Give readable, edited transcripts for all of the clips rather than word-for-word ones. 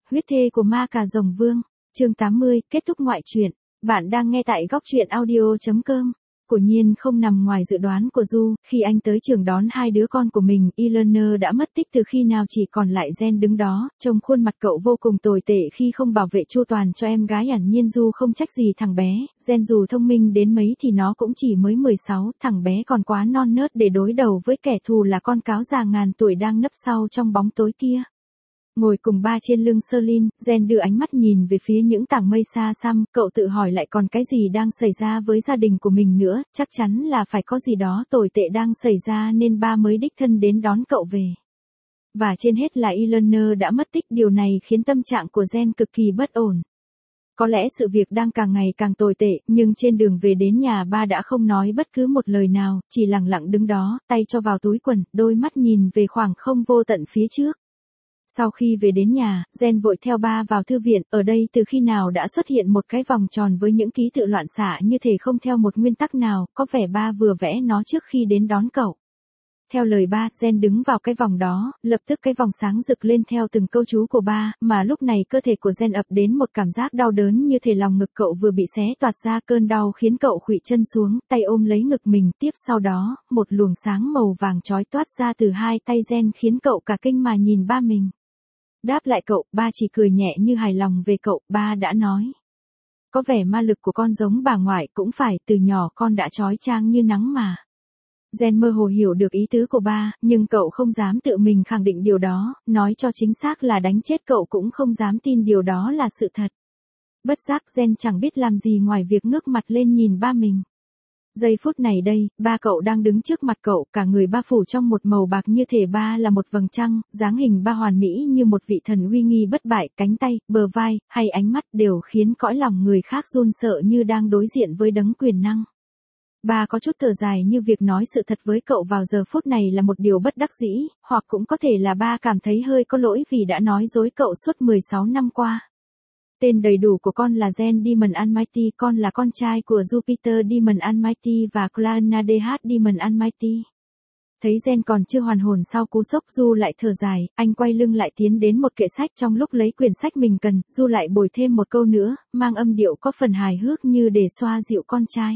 huyết thê của ma cà rồng vương. Chương 80, kết thúc ngoại truyện. Bạn đang nghe tại góc truyện audio.com. Quả nhiên không nằm ngoài dự đoán của Du, khi anh tới trường đón hai đứa con của mình, Eleanor đã mất tích từ khi nào chỉ còn lại Jen đứng đó, trông khuôn mặt cậu vô cùng tồi tệ khi không bảo vệ chu toàn cho em gái. Hiển nhiên Du không trách gì thằng bé, Jen dù thông minh đến mấy thì nó cũng chỉ mới 16, thằng bé còn quá non nớt để đối đầu với kẻ thù là con cáo già ngàn tuổi đang nấp sau trong bóng tối kia. Ngồi cùng ba trên lưng Celine, Jen đưa ánh mắt nhìn về phía những tảng mây xa xăm, cậu tự hỏi lại còn cái gì đang xảy ra với gia đình của mình nữa, chắc chắn là phải có gì đó tồi tệ đang xảy ra nên ba mới đích thân đến đón cậu về. Và trên hết là Eleanor đã mất tích, điều này khiến tâm trạng của Jen cực kỳ bất ổn. Có lẽ sự việc đang càng ngày càng tồi tệ, nhưng trên đường về đến nhà ba đã không nói bất cứ một lời nào, chỉ lặng lặng đứng đó, tay cho vào túi quần, đôi mắt nhìn về khoảng không vô tận phía trước. Sau khi về đến nhà, Jen vội theo ba vào thư viện, ở đây từ khi nào đã xuất hiện một cái vòng tròn với những ký tự loạn xạ như thể không theo một nguyên tắc nào, có vẻ ba vừa vẽ nó trước khi đến đón cậu. Theo lời ba, Jen đứng vào cái vòng đó, lập tức cái vòng sáng rực lên theo từng câu chú của ba, mà lúc này cơ thể của Jen ập đến một cảm giác đau đớn như thể lòng ngực cậu vừa bị xé toạc ra. Cơn đau khiến cậu khuỵu chân xuống, tay ôm lấy ngực mình, tiếp sau đó, một luồng sáng màu vàng chói toát ra từ hai tay Jen khiến cậu cả kinh mà nhìn ba mình. Đáp lại cậu, ba chỉ cười nhẹ như hài lòng về cậu, ba đã nói. Có vẻ ma lực của con giống bà ngoại, cũng phải, từ nhỏ con đã chói chang như nắng mà. Jen mơ hồ hiểu được ý tứ của ba, nhưng cậu không dám tự mình khẳng định điều đó, nói cho chính xác là đánh chết cậu cũng không dám tin điều đó là sự thật. Bất giác Jen chẳng biết làm gì ngoài việc ngước mặt lên nhìn ba mình. Giây phút này đây, ba cậu đang đứng trước mặt cậu, cả người ba phủ trong một màu bạc như thể ba là một vầng trăng, dáng hình ba hoàn mỹ như một vị thần uy nghi bất bại, cánh tay, bờ vai, hay ánh mắt đều khiến cõi lòng người khác run sợ như đang đối diện với đấng quyền năng. Ba có chút thở dài như việc nói sự thật với cậu vào giờ phút này là một điều bất đắc dĩ, hoặc cũng có thể là ba cảm thấy hơi có lỗi vì đã nói dối cậu suốt 16 năm qua. Tên đầy đủ của con là Jen Demon Almighty, con là con trai của Jupiter Demon Almighty và Clara DH Demon Almighty. Thấy Jen còn chưa hoàn hồn sau cú sốc, Du lại thở dài, anh quay lưng lại tiến đến một kệ sách, trong lúc lấy quyển sách mình cần, Du lại bồi thêm một câu nữa, mang âm điệu có phần hài hước như để xoa dịu con trai.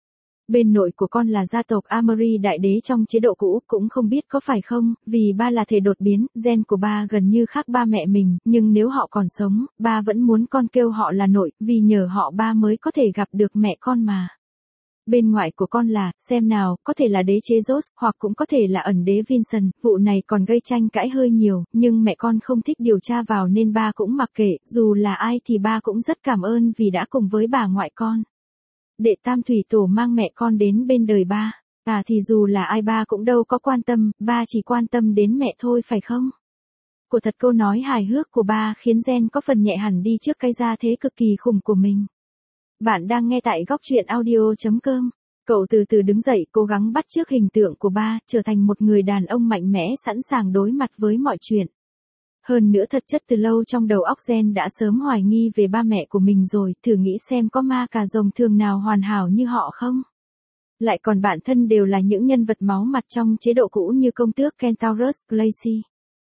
Bên nội của con là gia tộc Amory đại đế trong chế độ cũ, cũng không biết có phải không, vì ba là thể đột biến, gen của ba gần như khác ba mẹ mình, nhưng nếu họ còn sống, ba vẫn muốn con kêu họ là nội, vì nhờ họ ba mới có thể gặp được mẹ con mà. Bên ngoại của con là, xem nào, có thể là đế chế Joss, hoặc cũng có thể là ẩn đế Vincent, vụ này còn gây tranh cãi hơi nhiều, nhưng mẹ con không thích điều tra vào nên ba cũng mặc kệ, dù là ai thì ba cũng rất cảm ơn vì đã cùng với bà ngoại con. Đệ Tam Thủy Tổ mang mẹ con đến bên đời ba. Thì dù là ai ba cũng đâu có quan tâm, ba chỉ quan tâm đến mẹ thôi phải không? Của thật, câu nói hài hước của ba khiến Jen có phần nhẹ hẳn đi trước cái gia thế cực kỳ khủng của mình. Bạn đang nghe tại góc truyện audio.com. Cậu từ từ đứng dậy, cố gắng bắt chước hình tượng của ba, trở thành một người đàn ông mạnh mẽ sẵn sàng đối mặt với mọi chuyện. Hơn nữa thật chất từ lâu trong đầu óc Jen đã sớm hoài nghi về ba mẹ của mình rồi, thử nghĩ xem có ma cà rồng thường nào hoàn hảo như họ không? Lại còn bản thân đều là những nhân vật máu mặt trong chế độ cũ như công tước Kentaurus, Glacy.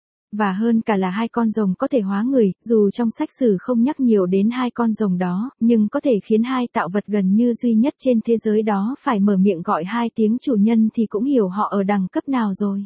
Và hơn cả là hai con rồng có thể hóa người, dù trong sách sử không nhắc nhiều đến hai con rồng đó, nhưng có thể khiến hai tạo vật gần như duy nhất trên thế giới đó phải mở miệng gọi hai tiếng chủ nhân thì cũng hiểu họ ở đẳng cấp nào rồi.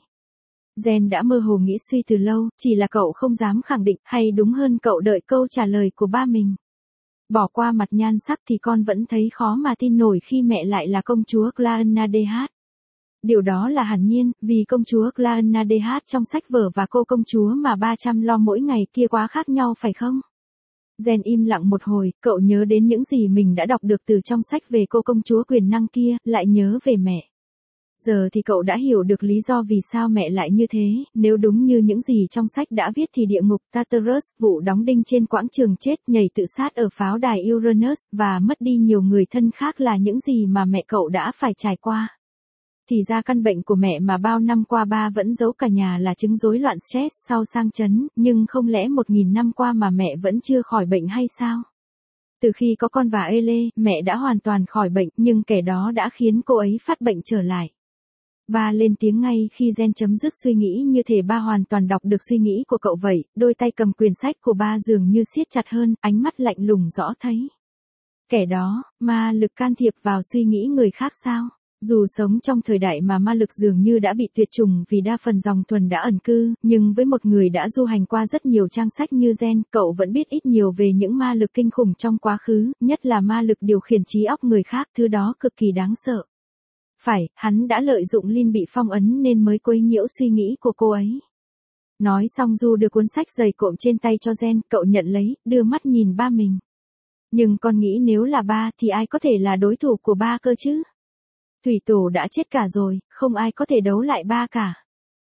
Jen đã mơ hồ nghĩ suy từ lâu, chỉ là cậu không dám khẳng định, hay đúng hơn cậu đợi câu trả lời của ba mình. Bỏ qua mặt nhan sắc thì con vẫn thấy khó mà tin nổi khi mẹ lại là công chúa Clara DH. Điều đó là hẳn nhiên, vì công chúa Clara DH trong sách vở và cô công chúa mà ba chăm lo mỗi ngày kia quá khác nhau phải không? Jen im lặng một hồi, cậu nhớ đến những gì mình đã đọc được từ trong sách về cô công chúa quyền năng kia, lại nhớ về mẹ. Giờ thì cậu đã hiểu được lý do vì sao mẹ lại như thế, nếu đúng như những gì trong sách đã viết thì địa ngục Tartarus, vụ đóng đinh trên quảng trường chết, nhảy tự sát ở pháo đài Uranus, và mất đi nhiều người thân khác là những gì mà mẹ cậu đã phải trải qua. Thì ra căn bệnh của mẹ mà bao năm qua ba vẫn giấu cả nhà là chứng rối loạn stress sau sang chấn, nhưng không lẽ 1000 năm qua mà mẹ vẫn chưa khỏi bệnh hay sao? Từ khi có con và Ele, mẹ đã hoàn toàn khỏi bệnh, nhưng kẻ đó đã khiến cô ấy phát bệnh trở lại. Ba lên tiếng ngay khi Gen chấm dứt suy nghĩ, như thể ba hoàn toàn đọc được suy nghĩ của cậu vậy, đôi tay cầm quyển sách của ba dường như siết chặt hơn, ánh mắt lạnh lùng rõ thấy. Kẻ đó, ma lực can thiệp vào suy nghĩ người khác sao? Dù sống trong thời đại mà ma lực dường như đã bị tuyệt chủng vì đa phần dòng thuần đã ẩn cư, nhưng với một người đã du hành qua rất nhiều trang sách như Gen, cậu vẫn biết ít nhiều về những ma lực kinh khủng trong quá khứ, nhất là ma lực điều khiển trí óc người khác, thứ đó cực kỳ đáng sợ. Phải, hắn đã lợi dụng Lin bị phong ấn nên mới quấy nhiễu suy nghĩ của cô ấy. Nói xong Du đưa cuốn sách dày cộm trên tay cho Gen, cậu nhận lấy, đưa mắt nhìn ba mình. Nhưng con nghĩ nếu là ba thì ai có thể là đối thủ của ba cơ chứ? Thủy tổ đã chết cả rồi, không ai có thể đấu lại ba cả.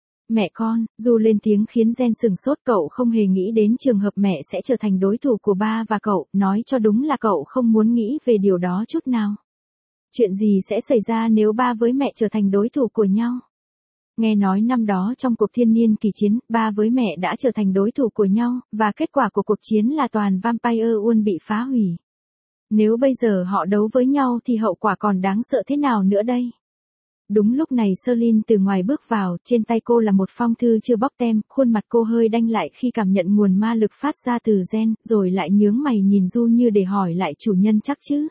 Mẹ con, Du lên tiếng khiến Gen sừng sốt, cậu không hề nghĩ đến trường hợp mẹ sẽ trở thành đối thủ của ba và cậu, nói cho đúng là cậu không muốn nghĩ về điều đó chút nào. Chuyện gì sẽ xảy ra nếu ba với mẹ trở thành đối thủ của nhau? Nghe nói năm đó trong cuộc thiên niên kỳ chiến, ba với mẹ đã trở thành đối thủ của nhau, và kết quả của cuộc chiến là toàn Vampire World bị phá hủy. Nếu bây giờ họ đấu với nhau thì hậu quả còn đáng sợ thế nào nữa đây? Đúng lúc này Celine từ ngoài bước vào, trên tay cô là một phong thư chưa bóc tem, khuôn mặt cô hơi đanh lại khi cảm nhận nguồn ma lực phát ra từ Gen, rồi lại nhướng mày nhìn Du như để hỏi lại chủ nhân chắc chứ.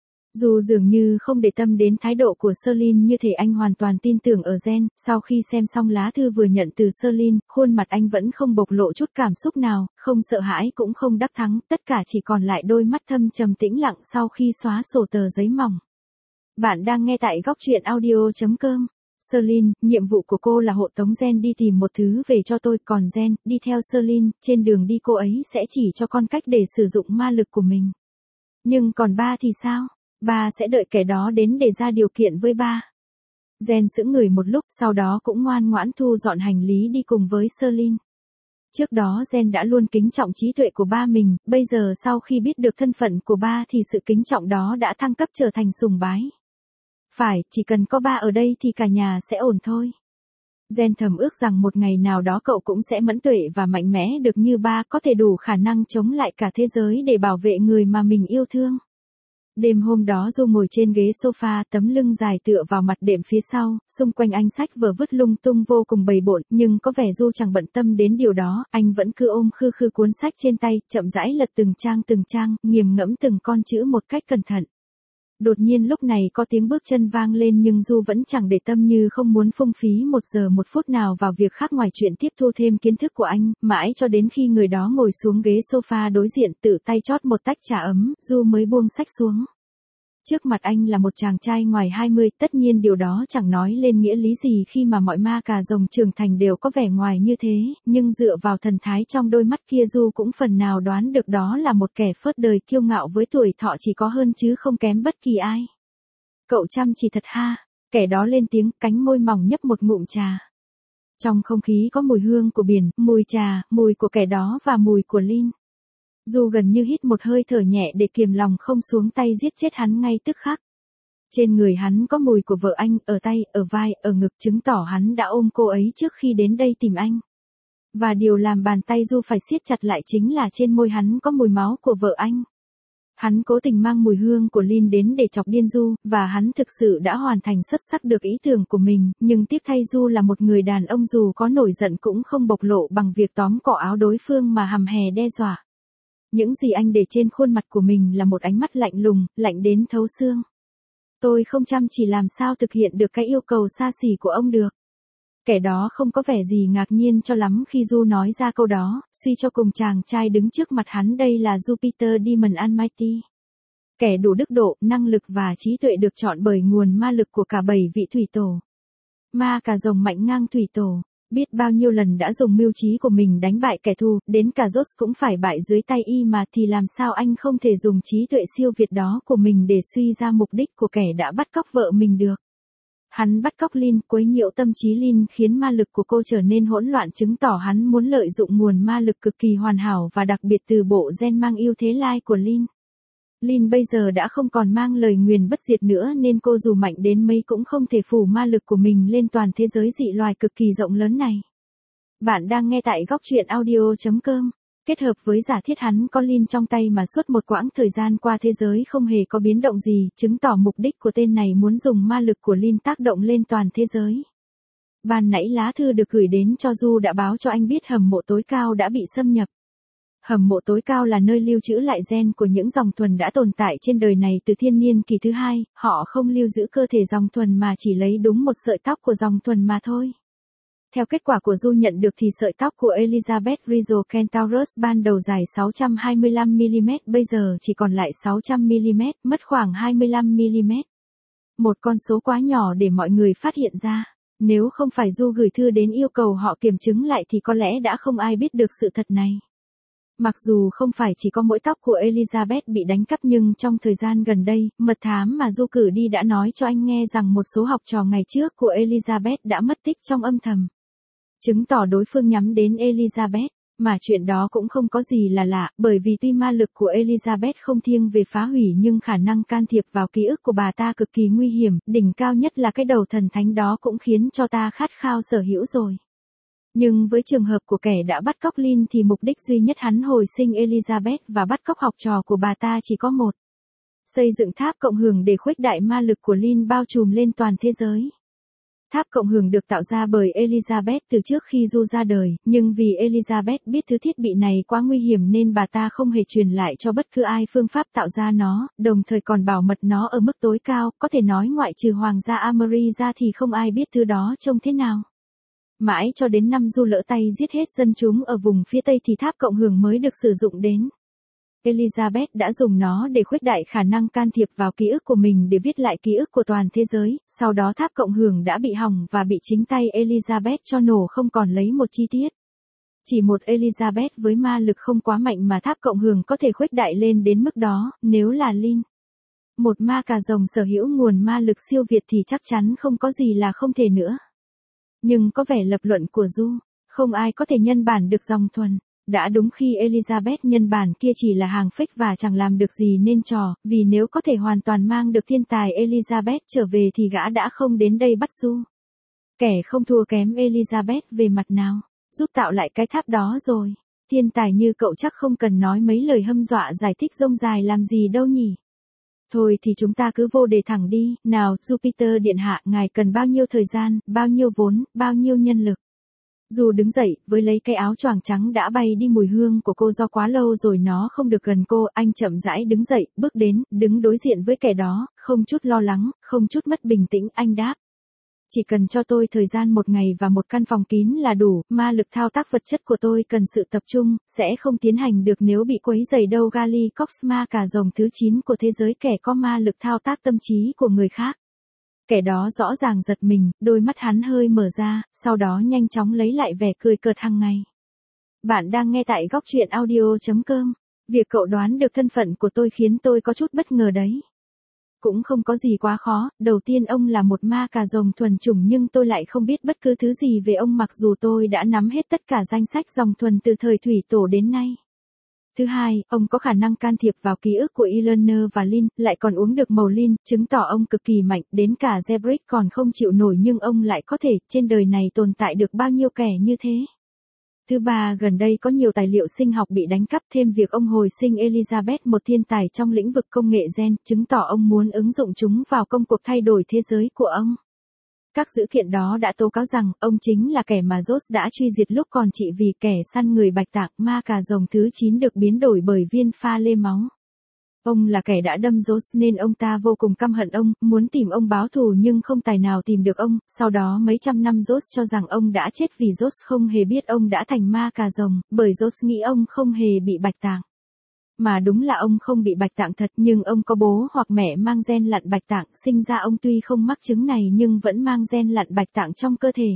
Dù dường như không để tâm đến thái độ của Celine, như thể anh hoàn toàn tin tưởng ở Gen, sau khi xem xong lá thư vừa nhận từ Celine, khuôn mặt anh vẫn không bộc lộ chút cảm xúc nào, không sợ hãi cũng không đắc thắng, tất cả chỉ còn lại đôi mắt thâm trầm tĩnh lặng sau khi xóa sổ tờ giấy mỏng. Bạn đang nghe tại góc truyện audio.com. Celine, nhiệm vụ của cô là hộ tống Gen đi tìm một thứ về cho tôi, còn Gen, đi theo Celine, trên đường đi cô ấy sẽ chỉ cho con cách để sử dụng ma lực của mình. Nhưng còn ba thì sao? Ba sẽ đợi kẻ đó đến để ra điều kiện với ba. Gen sững người một lúc, sau đó cũng ngoan ngoãn thu dọn hành lý đi cùng với Celine. Trước đó Gen đã luôn kính trọng trí tuệ của ba mình, bây giờ sau khi biết được thân phận của ba thì sự kính trọng đó đã thăng cấp trở thành sùng bái. Phải, chỉ cần có ba ở đây thì cả nhà sẽ ổn thôi. Gen thầm ước rằng một ngày nào đó cậu cũng sẽ mẫn tuệ và mạnh mẽ được như ba, có thể đủ khả năng chống lại cả thế giới để bảo vệ người mà mình yêu thương. Đêm hôm đó Du ngồi trên ghế sofa, tấm lưng dài tựa vào mặt đệm phía sau, xung quanh anh sách vở vứt lung tung vô cùng bầy bộn, nhưng có vẻ Du chẳng bận tâm đến điều đó, anh vẫn cứ ôm khư khư cuốn sách trên tay, chậm rãi lật từng trang, nghiền ngẫm từng con chữ một cách cẩn thận. Đột nhiên lúc này có tiếng bước chân vang lên, nhưng Du vẫn chẳng để tâm, như không muốn phung phí 1 giờ 1 phút nào vào việc khác ngoài chuyện tiếp thu thêm kiến thức của anh, mãi cho đến khi người đó ngồi xuống ghế sofa đối diện tự tay trót một tách trà ấm, Du mới buông sách xuống. Trước mặt anh là một chàng trai ngoài 20, tất nhiên điều đó chẳng nói lên nghĩa lý gì khi mà mọi ma cà rồng trưởng thành đều có vẻ ngoài như thế, nhưng dựa vào thần thái trong đôi mắt kia Du cũng phần nào đoán được đó là một kẻ phớt đời kiêu ngạo với tuổi thọ chỉ có hơn chứ không kém bất kỳ ai. Cậu chăm chỉ thật ha, kẻ đó lên tiếng, cánh môi mỏng nhấp một ngụm trà. Trong không khí có mùi hương của biển, mùi trà, mùi của kẻ đó và mùi của Lin. Du gần như hít một hơi thở nhẹ để kiềm lòng không xuống tay giết chết hắn ngay tức khắc. Trên người hắn có mùi của vợ anh, ở tay, ở vai, ở ngực, chứng tỏ hắn đã ôm cô ấy trước khi đến đây tìm anh. Và điều làm bàn tay Du phải siết chặt lại chính là trên môi hắn có mùi máu của vợ anh. Hắn cố tình mang mùi hương của Lin đến để chọc điên Du, và hắn thực sự đã hoàn thành xuất sắc được ý tưởng của mình, nhưng tiếc thay Du là một người đàn ông dù có nổi giận cũng không bộc lộ bằng việc tóm cỏ áo đối phương mà hầm hè đe dọa. Những gì anh để trên khuôn mặt của mình là một ánh mắt lạnh lùng, lạnh đến thấu xương. Tôi không chăm chỉ làm sao thực hiện được cái yêu cầu xa xỉ của ông được. Kẻ đó không có vẻ gì ngạc nhiên cho lắm khi Du nói ra câu đó, suy cho cùng chàng trai đứng trước mặt hắn đây là Jupiter Demon Almighty. Kẻ đủ đức độ, năng lực và trí tuệ được chọn bởi nguồn ma lực của cả 7 vị thủy tổ. Ma cà rồng mạnh ngang thủy tổ. Biết bao nhiêu lần đã dùng mưu trí của mình đánh bại kẻ thù, đến cả Joss cũng phải bại dưới tay y mà, thì làm sao anh không thể dùng trí tuệ siêu việt đó của mình để suy ra mục đích của kẻ đã bắt cóc vợ mình được. Hắn bắt cóc Lin, quấy nhiễu tâm trí Lin khiến ma lực của cô trở nên hỗn loạn, chứng tỏ hắn muốn lợi dụng nguồn ma lực cực kỳ hoàn hảo và đặc biệt từ bộ gen mang ưu thế lai của Lin. Lin bây giờ đã không còn mang lời nguyền bất diệt nữa nên cô dù mạnh đến mấy cũng không thể phủ ma lực của mình lên toàn thế giới dị loài cực kỳ rộng lớn này. Bạn đang nghe tại góc truyện audio.com. Kết hợp với giả thiết hắn có Lin trong tay mà suốt một quãng thời gian qua thế giới không hề có biến động gì, chứng tỏ mục đích của tên này muốn dùng ma lực của Lin tác động lên toàn thế giới. Ban nãy lá thư được gửi đến cho Du đã báo cho anh biết hầm mộ tối cao đã bị xâm nhập. Hầm mộ tối cao là nơi lưu trữ lại gen của những dòng thuần đã tồn tại trên đời này từ thiên niên kỳ thứ hai, họ không lưu giữ cơ thể dòng thuần mà chỉ lấy đúng một sợi tóc của dòng thuần mà thôi. Theo kết quả của Du nhận được thì sợi tóc của Elizabeth Rizzo Kentaurus ban đầu dài 625mm bây giờ chỉ còn lại 600mm, mất khoảng 25mm. Một con số quá nhỏ để mọi người phát hiện ra. Nếu không phải Du gửi thư đến yêu cầu họ kiểm chứng lại thì có lẽ đã không ai biết được sự thật này. Mặc dù không phải chỉ có mỗi tóc của Elizabeth bị đánh cắp nhưng trong thời gian gần đây, mật thám mà Du cử đi đã nói cho anh nghe rằng một số học trò ngày trước của Elizabeth đã mất tích trong âm thầm. Chứng tỏ đối phương nhắm đến Elizabeth, mà chuyện đó cũng không có gì là lạ, bởi vì tuy ma lực của Elizabeth không thiêng về phá hủy nhưng khả năng can thiệp vào ký ức của bà ta cực kỳ nguy hiểm, đỉnh cao nhất là cái đầu thần thánh đó cũng khiến cho ta khát khao sở hữu rồi. Nhưng với trường hợp của kẻ đã bắt cóc Lynn thì mục đích duy nhất hắn hồi sinh Elizabeth và bắt cóc học trò của bà ta chỉ có một. Xây dựng tháp cộng hưởng để khuếch đại ma lực của Lynn bao trùm lên toàn thế giới. Tháp cộng hưởng được tạo ra bởi Elizabeth từ trước khi Du ra đời, nhưng vì Elizabeth biết thứ thiết bị này quá nguy hiểm nên bà ta không hề truyền lại cho bất cứ ai phương pháp tạo ra nó, đồng thời còn bảo mật nó ở mức tối cao, có thể nói ngoại trừ hoàng gia Amory ra thì không ai biết thứ đó trông thế nào. Mãi cho đến năm Du lỡ tay giết hết dân chúng ở vùng phía Tây thì tháp cộng hưởng mới được sử dụng đến. Elizabeth đã dùng nó để khuếch đại khả năng can thiệp vào ký ức của mình để viết lại ký ức của toàn thế giới, sau đó tháp cộng hưởng đã bị hỏng và bị chính tay Elizabeth cho nổ không còn lấy một chi tiết. Chỉ một Elizabeth với ma lực không quá mạnh mà tháp cộng hưởng có thể khuếch đại lên đến mức đó, nếu là Lynn. Một ma cà rồng sở hữu nguồn ma lực siêu việt thì chắc chắn không có gì là không thể nữa. Nhưng có vẻ lập luận của Du, không ai có thể nhân bản được dòng thuần. Đã đúng khi Elizabeth nhân bản kia chỉ là hàng fake và chẳng làm được gì nên trò, vì nếu có thể hoàn toàn mang được thiên tài Elizabeth trở về thì gã đã không đến đây bắt Du. Kẻ không thua kém Elizabeth về mặt nào, giúp tạo lại cái tháp đó rồi. Thiên tài như cậu chắc không cần nói mấy lời hâm dọa giải thích rông dài làm gì đâu nhỉ. Thôi thì chúng ta cứ vô đề thẳng đi, nào, Jupiter điện hạ, ngài cần bao nhiêu thời gian, bao nhiêu vốn, bao nhiêu nhân lực. Du đứng dậy, với lấy cái áo choàng trắng đã bay đi mùi hương của cô do quá lâu rồi nó không được gần cô, anh chậm rãi đứng dậy, bước đến, đứng đối diện với kẻ đó, không chút lo lắng, không chút mất bình tĩnh, anh đáp. Chỉ cần cho tôi thời gian một ngày và một căn phòng kín là đủ, ma lực thao tác vật chất của tôi cần sự tập trung, sẽ không tiến hành được nếu bị quấy rầy đâu. Gali Cox, ma cà rồng thứ 9 của thế giới, kẻ có ma lực thao tác tâm trí của người khác. Kẻ đó rõ ràng giật mình, đôi mắt hắn hơi mở ra, sau đó nhanh chóng lấy lại vẻ cười cợt hàng ngày. Bạn đang nghe tại góc truyện audio.com. Việc cậu đoán được thân phận của tôi khiến tôi có chút bất ngờ đấy. Cũng không có gì quá khó, đầu tiên ông là một ma cà rồng thuần chủng nhưng tôi lại không biết bất cứ thứ gì về ông mặc dù tôi đã nắm hết tất cả danh sách dòng thuần từ thời thủy tổ đến nay. Thứ hai, ông có khả năng can thiệp vào ký ức của Eleanor và Lynn, lại còn uống được màu Lynn, chứng tỏ ông cực kỳ mạnh, đến cả Zebrick còn không chịu nổi nhưng ông lại có thể, trên đời này tồn tại được bao nhiêu kẻ như thế. Thứ ba, gần đây có nhiều tài liệu sinh học bị đánh cắp, thêm việc ông hồi sinh Elizabeth, một thiên tài trong lĩnh vực công nghệ gen, chứng tỏ ông muốn ứng dụng chúng vào công cuộc thay đổi thế giới của ông. Các dữ kiện đó đã tố cáo rằng, ông chính là kẻ mà Joss đã truy diệt lúc còn trị vì kẻ săn người bạch tạng, ma cà rồng thứ 9 được biến đổi bởi viên pha lê máu. Ông là kẻ đã đâm Joss nên ông ta vô cùng căm hận ông, muốn tìm ông báo thù nhưng không tài nào tìm được ông, sau đó mấy trăm năm Joss cho rằng ông đã chết vì Joss không hề biết ông đã thành ma cà rồng, bởi Joss nghĩ ông không hề bị bạch tạng. Mà đúng là ông không bị bạch tạng thật nhưng ông có bố hoặc mẹ mang gen lặn bạch tạng, sinh ra ông tuy không mắc chứng này nhưng vẫn mang gen lặn bạch tạng trong cơ thể.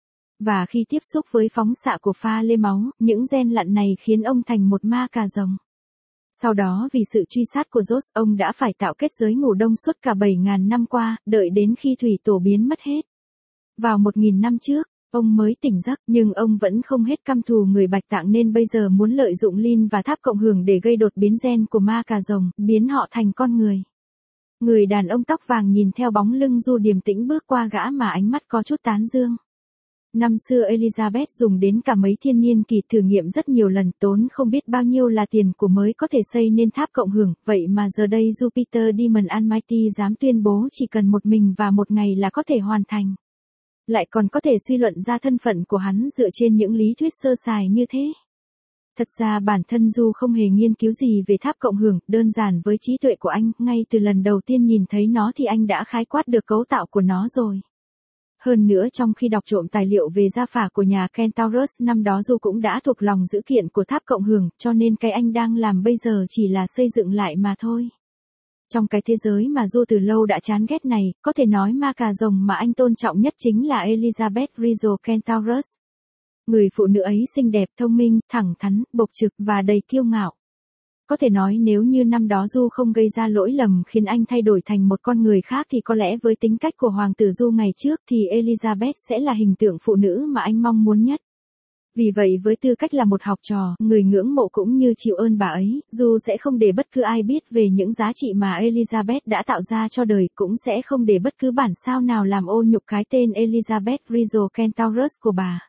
Và khi tiếp xúc với phóng xạ của pha lê máu, những gen lặn này khiến ông thành một ma cà rồng. Sau đó vì sự truy sát của Joss, ông đã phải tạo kết giới ngủ đông suốt cả 7.000 năm qua, đợi đến khi thủy tổ biến mất hết. Vào 1.000 năm trước, ông mới tỉnh giấc, nhưng ông vẫn không hết căm thù người bạch tạng nên bây giờ muốn lợi dụng Lynn và tháp cộng hưởng để gây đột biến gen của ma cà rồng, biến họ thành con người. Người đàn ông tóc vàng nhìn theo bóng lưng Du điềm tĩnh bước qua gã mà ánh mắt có chút tán dương. Năm xưa Elizabeth dùng đến cả mấy thiên niên kỳ thử nghiệm rất nhiều lần, tốn không biết bao nhiêu là tiền của mới có thể xây nên tháp cộng hưởng, vậy mà giờ đây Jupiter Demon Almighty dám tuyên bố chỉ cần một mình và một ngày là có thể hoàn thành. lại còn có thể suy luận ra thân phận của hắn dựa trên những lý thuyết sơ sài như thế. Thật ra bản thân Du không hề nghiên cứu gì về tháp cộng hưởng, đơn giản với trí tuệ của anh, ngay từ lần đầu tiên nhìn thấy nó thì anh đã khái quát được cấu tạo của nó rồi. Hơn nữa trong khi đọc trộm tài liệu về gia phả của nhà Kentaurus năm đó Du cũng đã thuộc lòng dữ kiện của tháp cộng hưởng, cho nên cái anh đang làm bây giờ chỉ là xây dựng lại mà thôi. Trong cái thế giới mà Du từ lâu đã chán ghét này, có thể nói ma cà rồng mà anh tôn trọng nhất chính là Elizabeth Rizzo Kentaurus. Người phụ nữ ấy xinh đẹp, thông minh, thẳng thắn, bộc trực và đầy kiêu ngạo. Có thể nói nếu như năm đó Du không gây ra lỗi lầm khiến anh thay đổi thành một con người khác thì có lẽ với tính cách của hoàng tử Du ngày trước thì Elizabeth sẽ là hình tượng phụ nữ mà anh mong muốn nhất. Vì vậy với tư cách là một học trò, người ngưỡng mộ cũng như chịu ơn bà ấy, Du sẽ không để bất cứ ai biết về những giá trị mà Elizabeth đã tạo ra cho đời, cũng sẽ không để bất cứ bản sao nào làm ô nhục cái tên Elizabeth Rizzo Kentaurus của bà.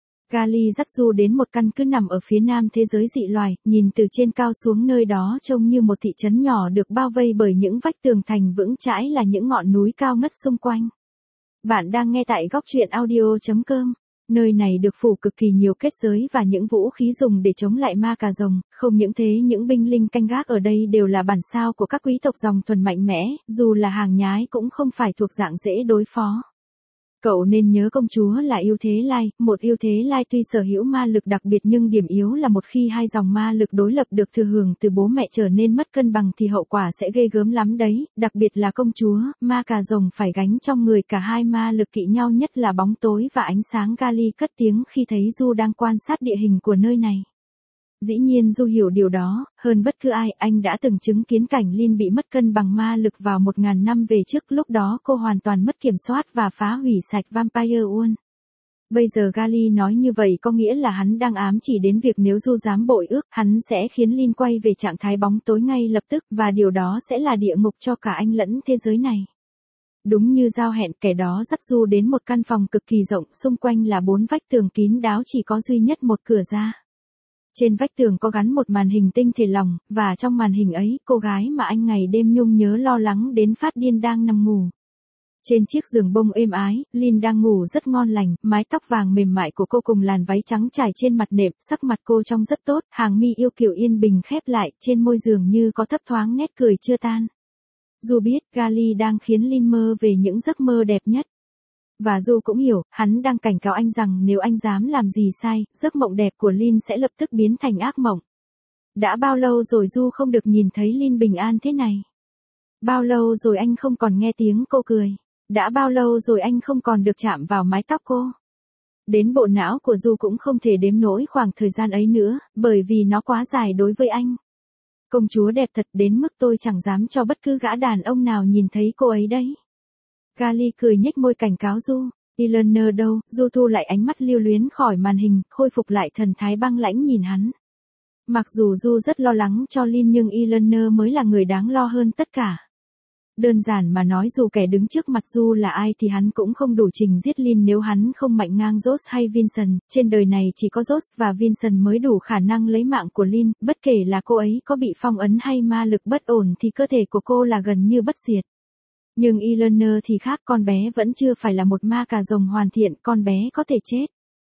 Gali dắt Du đến một căn cứ nằm ở phía nam thế giới dị loài, nhìn từ trên cao xuống nơi đó trông như một thị trấn nhỏ được bao vây bởi những vách tường thành vững chãi là những ngọn núi cao ngất xung quanh. Bạn đang nghe tại góc truyện audio.com. Nơi này được phủ cực kỳ nhiều kết giới và những vũ khí dùng để chống lại ma cà rồng, không những thế những binh linh canh gác ở đây đều là bản sao của các quý tộc dòng thuần mạnh mẽ, dù là hàng nhái cũng không phải thuộc dạng dễ đối phó. Cậu nên nhớ công chúa là yêu thế lai, một yêu thế lai tuy sở hữu ma lực đặc biệt nhưng điểm yếu là một khi hai dòng ma lực đối lập được thừa hưởng từ bố mẹ trở nên mất cân bằng thì hậu quả sẽ ghê gớm lắm đấy, đặc biệt là công chúa, ma cà rồng phải gánh trong người cả hai ma lực kỵ nhau nhất là bóng tối và ánh sáng. Gali cất tiếng khi thấy Du đang quan sát địa hình của nơi này. Dĩ nhiên Du hiểu điều đó, hơn bất cứ ai, anh đã từng chứng kiến cảnh Lin bị mất cân bằng ma lực vào 1000 năm về trước, lúc đó cô hoàn toàn mất kiểm soát và phá hủy sạch Vampire World. Bây giờ Gali nói như vậy có nghĩa là hắn đang ám chỉ đến việc nếu Du dám bội ước, hắn sẽ khiến Lin quay về trạng thái bóng tối ngay lập tức, và điều đó sẽ là địa ngục cho cả anh lẫn thế giới này. Đúng như giao hẹn, kẻ đó dắt Du đến một căn phòng cực kỳ rộng, xung quanh là 4 vách tường kín đáo, chỉ có duy nhất một cửa ra. Trên vách tường có gắn một màn hình tinh thể lỏng, và trong màn hình ấy, cô gái mà anh ngày đêm nhung nhớ lo lắng đến phát điên đang nằm ngủ. Trên chiếc giường bông êm ái, Lin đang ngủ rất ngon lành, mái tóc vàng mềm mại của cô cùng làn váy trắng trải trên mặt nệm, sắc mặt cô trông rất tốt, hàng mi yêu kiều yên bình khép lại, trên môi giường như có thấp thoáng nét cười chưa tan. Du biết, Gali đang khiến Lin mơ về những giấc mơ đẹp nhất. Và Du cũng hiểu, hắn đang cảnh cáo anh rằng nếu anh dám làm gì sai, giấc mộng đẹp của Lin sẽ lập tức biến thành ác mộng. Đã bao lâu rồi Du không được nhìn thấy Lin bình an thế này? Bao lâu rồi anh không còn nghe tiếng cô cười? Đã bao lâu rồi anh không còn được chạm vào mái tóc cô? Đến bộ não của Du cũng không thể đếm nổi khoảng thời gian ấy nữa, bởi vì nó quá dài đối với anh. Công chúa đẹp thật đến mức tôi chẳng dám cho bất cứ gã đàn ông nào nhìn thấy cô ấy đấy. Gali cười nhếch môi cảnh cáo Du. Eleanor đâu? Du thu lại ánh mắt lưu luyến khỏi màn hình, khôi phục lại thần thái băng lãnh nhìn hắn. Mặc dù Du rất lo lắng cho Lin nhưng Eleanor mới là người đáng lo hơn tất cả. Đơn giản mà nói, dù kẻ đứng trước mặt Du là ai thì hắn cũng không đủ trình giết Lin nếu hắn không mạnh ngang Joss hay Vincent. Trên đời này chỉ có Joss và Vincent mới đủ khả năng lấy mạng của Lin, bất kể là cô ấy có bị phong ấn hay ma lực bất ổn thì cơ thể của cô là gần như bất diệt. Nhưng Eleanor thì khác, con bé vẫn chưa phải là một ma cà rồng hoàn thiện, con bé có thể chết.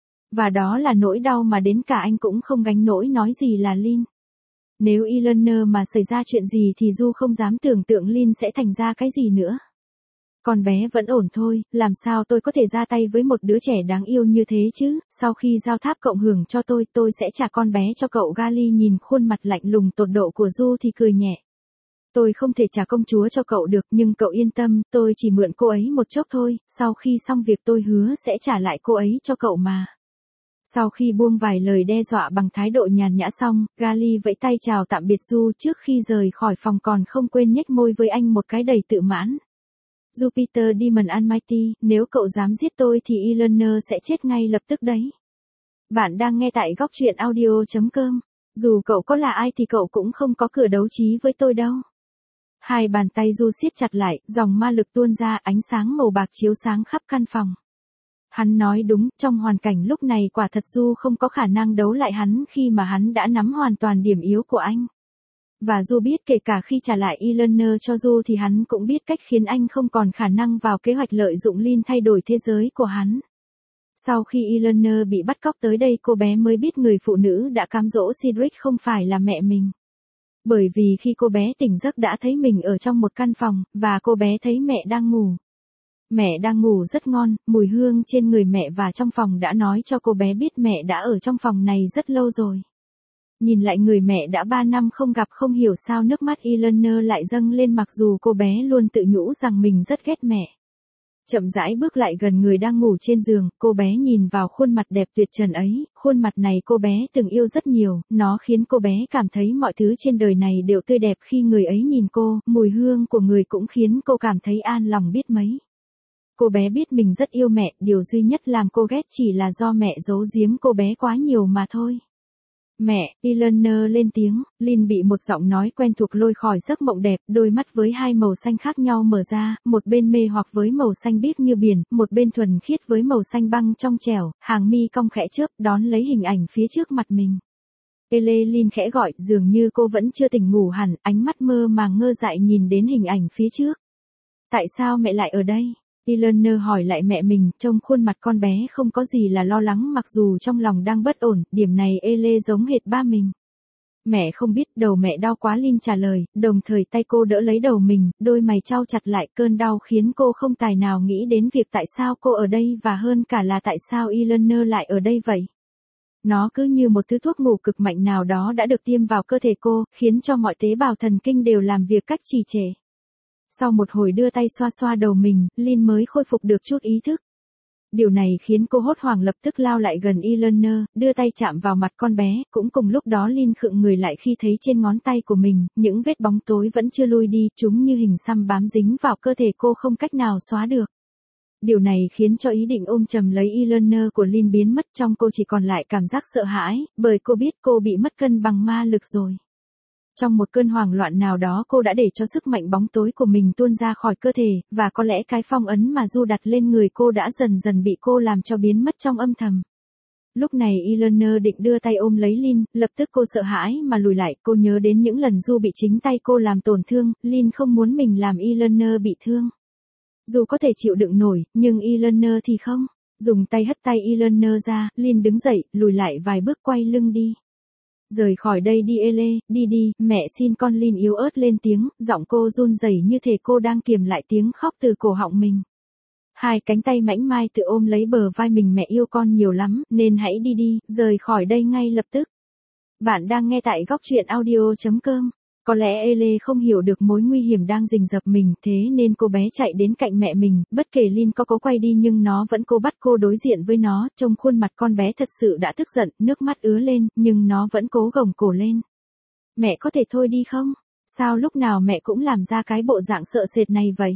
Và đó là nỗi đau mà đến cả anh cũng không gánh nổi, nói gì là Lin. Nếu Eleanor mà xảy ra chuyện gì thì Du không dám tưởng tượng Lin sẽ thành ra cái gì nữa. Con bé vẫn ổn thôi, làm sao tôi có thể ra tay với một đứa trẻ đáng yêu như thế chứ, sau khi giao tháp cộng hưởng cho tôi sẽ trả con bé cho cậu. Gali nhìn khuôn mặt lạnh lùng tột độ của Du thì cười nhẹ. Tôi không thể trả công chúa cho cậu được, nhưng cậu yên tâm, tôi chỉ mượn cô ấy một chốc thôi, sau khi xong việc tôi hứa sẽ trả lại cô ấy cho cậu mà. Sau khi buông vài lời đe dọa bằng thái độ nhàn nhã xong, Gali vẫy tay chào tạm biệt Du trước khi rời khỏi phòng, còn không quên nhếch môi với anh một cái đầy tự mãn. Jupiter Demon Almighty, nếu cậu dám giết tôi thì Eleanor sẽ chết ngay lập tức đấy. Bạn đang nghe tại góc truyện audio.com. Dù cậu có là ai thì cậu cũng không có cửa đấu trí với tôi đâu. Hai bàn tay Du siết chặt lại, dòng ma lực tuôn ra, ánh sáng màu bạc chiếu sáng khắp căn phòng. Hắn nói đúng, trong hoàn cảnh lúc này quả thật Du không có khả năng đấu lại hắn khi mà hắn đã nắm hoàn toàn điểm yếu của anh. Và Du biết kể cả khi trả lại E-Learner cho Du thì hắn cũng biết cách khiến anh không còn khả năng vào kế hoạch lợi dụng Lin thay đổi thế giới của hắn. Sau khi E-Learner bị bắt cóc tới đây cô bé mới biết người phụ nữ đã cám dỗ Cedric không phải là mẹ mình. Bởi vì khi cô bé tỉnh giấc đã thấy mình ở trong một căn phòng, và cô bé thấy mẹ đang ngủ. Mẹ đang ngủ rất ngon, mùi hương trên người mẹ và trong phòng đã nói cho cô bé biết mẹ đã ở trong phòng này rất lâu rồi. Nhìn lại người mẹ đã 3 năm không gặp không hiểu sao nước mắt E-Learner lại dâng lên mặc dù cô bé luôn tự nhủ rằng mình rất ghét mẹ. Chậm rãi bước lại gần người đang ngủ trên giường, cô bé nhìn vào khuôn mặt đẹp tuyệt trần ấy, khuôn mặt này cô bé từng yêu rất nhiều, nó khiến cô bé cảm thấy mọi thứ trên đời này đều tươi đẹp khi người ấy nhìn cô, mùi hương của người cũng khiến cô cảm thấy an lòng biết mấy. Cô bé biết mình rất yêu mẹ, điều duy nhất làm cô ghét chỉ là do mẹ giấu giếm cô bé quá nhiều mà thôi. Mẹ, E-Learner lên tiếng, Lin bị một giọng nói quen thuộc lôi khỏi giấc mộng đẹp, đôi mắt với hai màu xanh khác nhau mở ra, một bên mê hoặc với màu xanh biếc như biển, một bên thuần khiết với màu xanh băng trong trẻo, hàng mi cong khẽ chớp đón lấy hình ảnh phía trước mặt mình. Lin khẽ gọi, dường như cô vẫn chưa tỉnh ngủ hẳn, ánh mắt mơ màng ngơ dại nhìn đến hình ảnh phía trước. Tại sao mẹ lại ở đây? E-Learner hỏi lại mẹ mình, trông khuôn mặt con bé không có gì là lo lắng mặc dù trong lòng đang bất ổn, điểm này Ele giống hệt ba mình. Mẹ không biết, đầu mẹ đau quá, Lin trả lời, đồng thời tay cô đỡ lấy đầu mình, đôi mày chau chặt lại, cơn đau khiến cô không tài nào nghĩ đến việc tại sao cô ở đây và hơn cả là tại sao E-Learner lại ở đây vậy. Nó cứ như một thứ thuốc ngủ cực mạnh nào đó đã được tiêm vào cơ thể cô, khiến cho mọi tế bào thần kinh đều làm việc cách trì trệ. Sau một hồi đưa tay xoa xoa đầu mình, Lin mới khôi phục được chút ý thức. Điều này khiến cô hốt hoảng lập tức lao lại gần E-Learner, đưa tay chạm vào mặt con bé, cũng cùng lúc đó Lin khựng người lại khi thấy trên ngón tay của mình, những vết bóng tối vẫn chưa lui đi, chúng như hình xăm bám dính vào cơ thể cô không cách nào xóa được. Điều này khiến cho ý định ôm chầm lấy E-Learner của Lin biến mất, trong cô chỉ còn lại cảm giác sợ hãi, bởi cô biết cô bị mất cân bằng ma lực rồi. Trong một cơn hoảng loạn nào đó cô đã để cho sức mạnh bóng tối của mình tuôn ra khỏi cơ thể, và có lẽ cái phong ấn mà Du đặt lên người cô đã dần dần bị cô làm cho biến mất trong âm thầm. Lúc này E-Learner định đưa tay ôm lấy Lin, lập tức cô sợ hãi mà lùi lại, cô nhớ đến những lần Du bị chính tay cô làm tổn thương, Lin không muốn mình làm E-Learner bị thương. Dù có thể chịu đựng nổi, nhưng E-Learner thì không. Dùng tay hất tay E-Learner ra, Lin đứng dậy, lùi lại vài bước quay lưng đi. Rời khỏi đây đi Ele, đi đi, mẹ xin con, Lin yếu ớt lên tiếng, giọng cô run rẩy như thể cô đang kiềm lại tiếng khóc từ cổ họng mình. Hai cánh tay mảnh mai tự ôm lấy bờ vai mình, mẹ yêu con nhiều lắm, nên hãy đi đi, rời khỏi đây ngay lập tức. Bạn đang nghe tại góc truyện audio.com. Có lẽ Ele không hiểu được mối nguy hiểm đang rình rập mình, thế nên cô bé chạy đến cạnh mẹ mình, bất kể Lin có cố quay đi nhưng nó vẫn cố bắt cô đối diện với nó, trông khuôn mặt con bé thật sự đã tức giận, nước mắt ứa lên, nhưng nó vẫn cố gồng cổ lên. Mẹ có thể thôi đi không? Sao lúc nào mẹ cũng làm ra cái bộ dạng sợ sệt này vậy?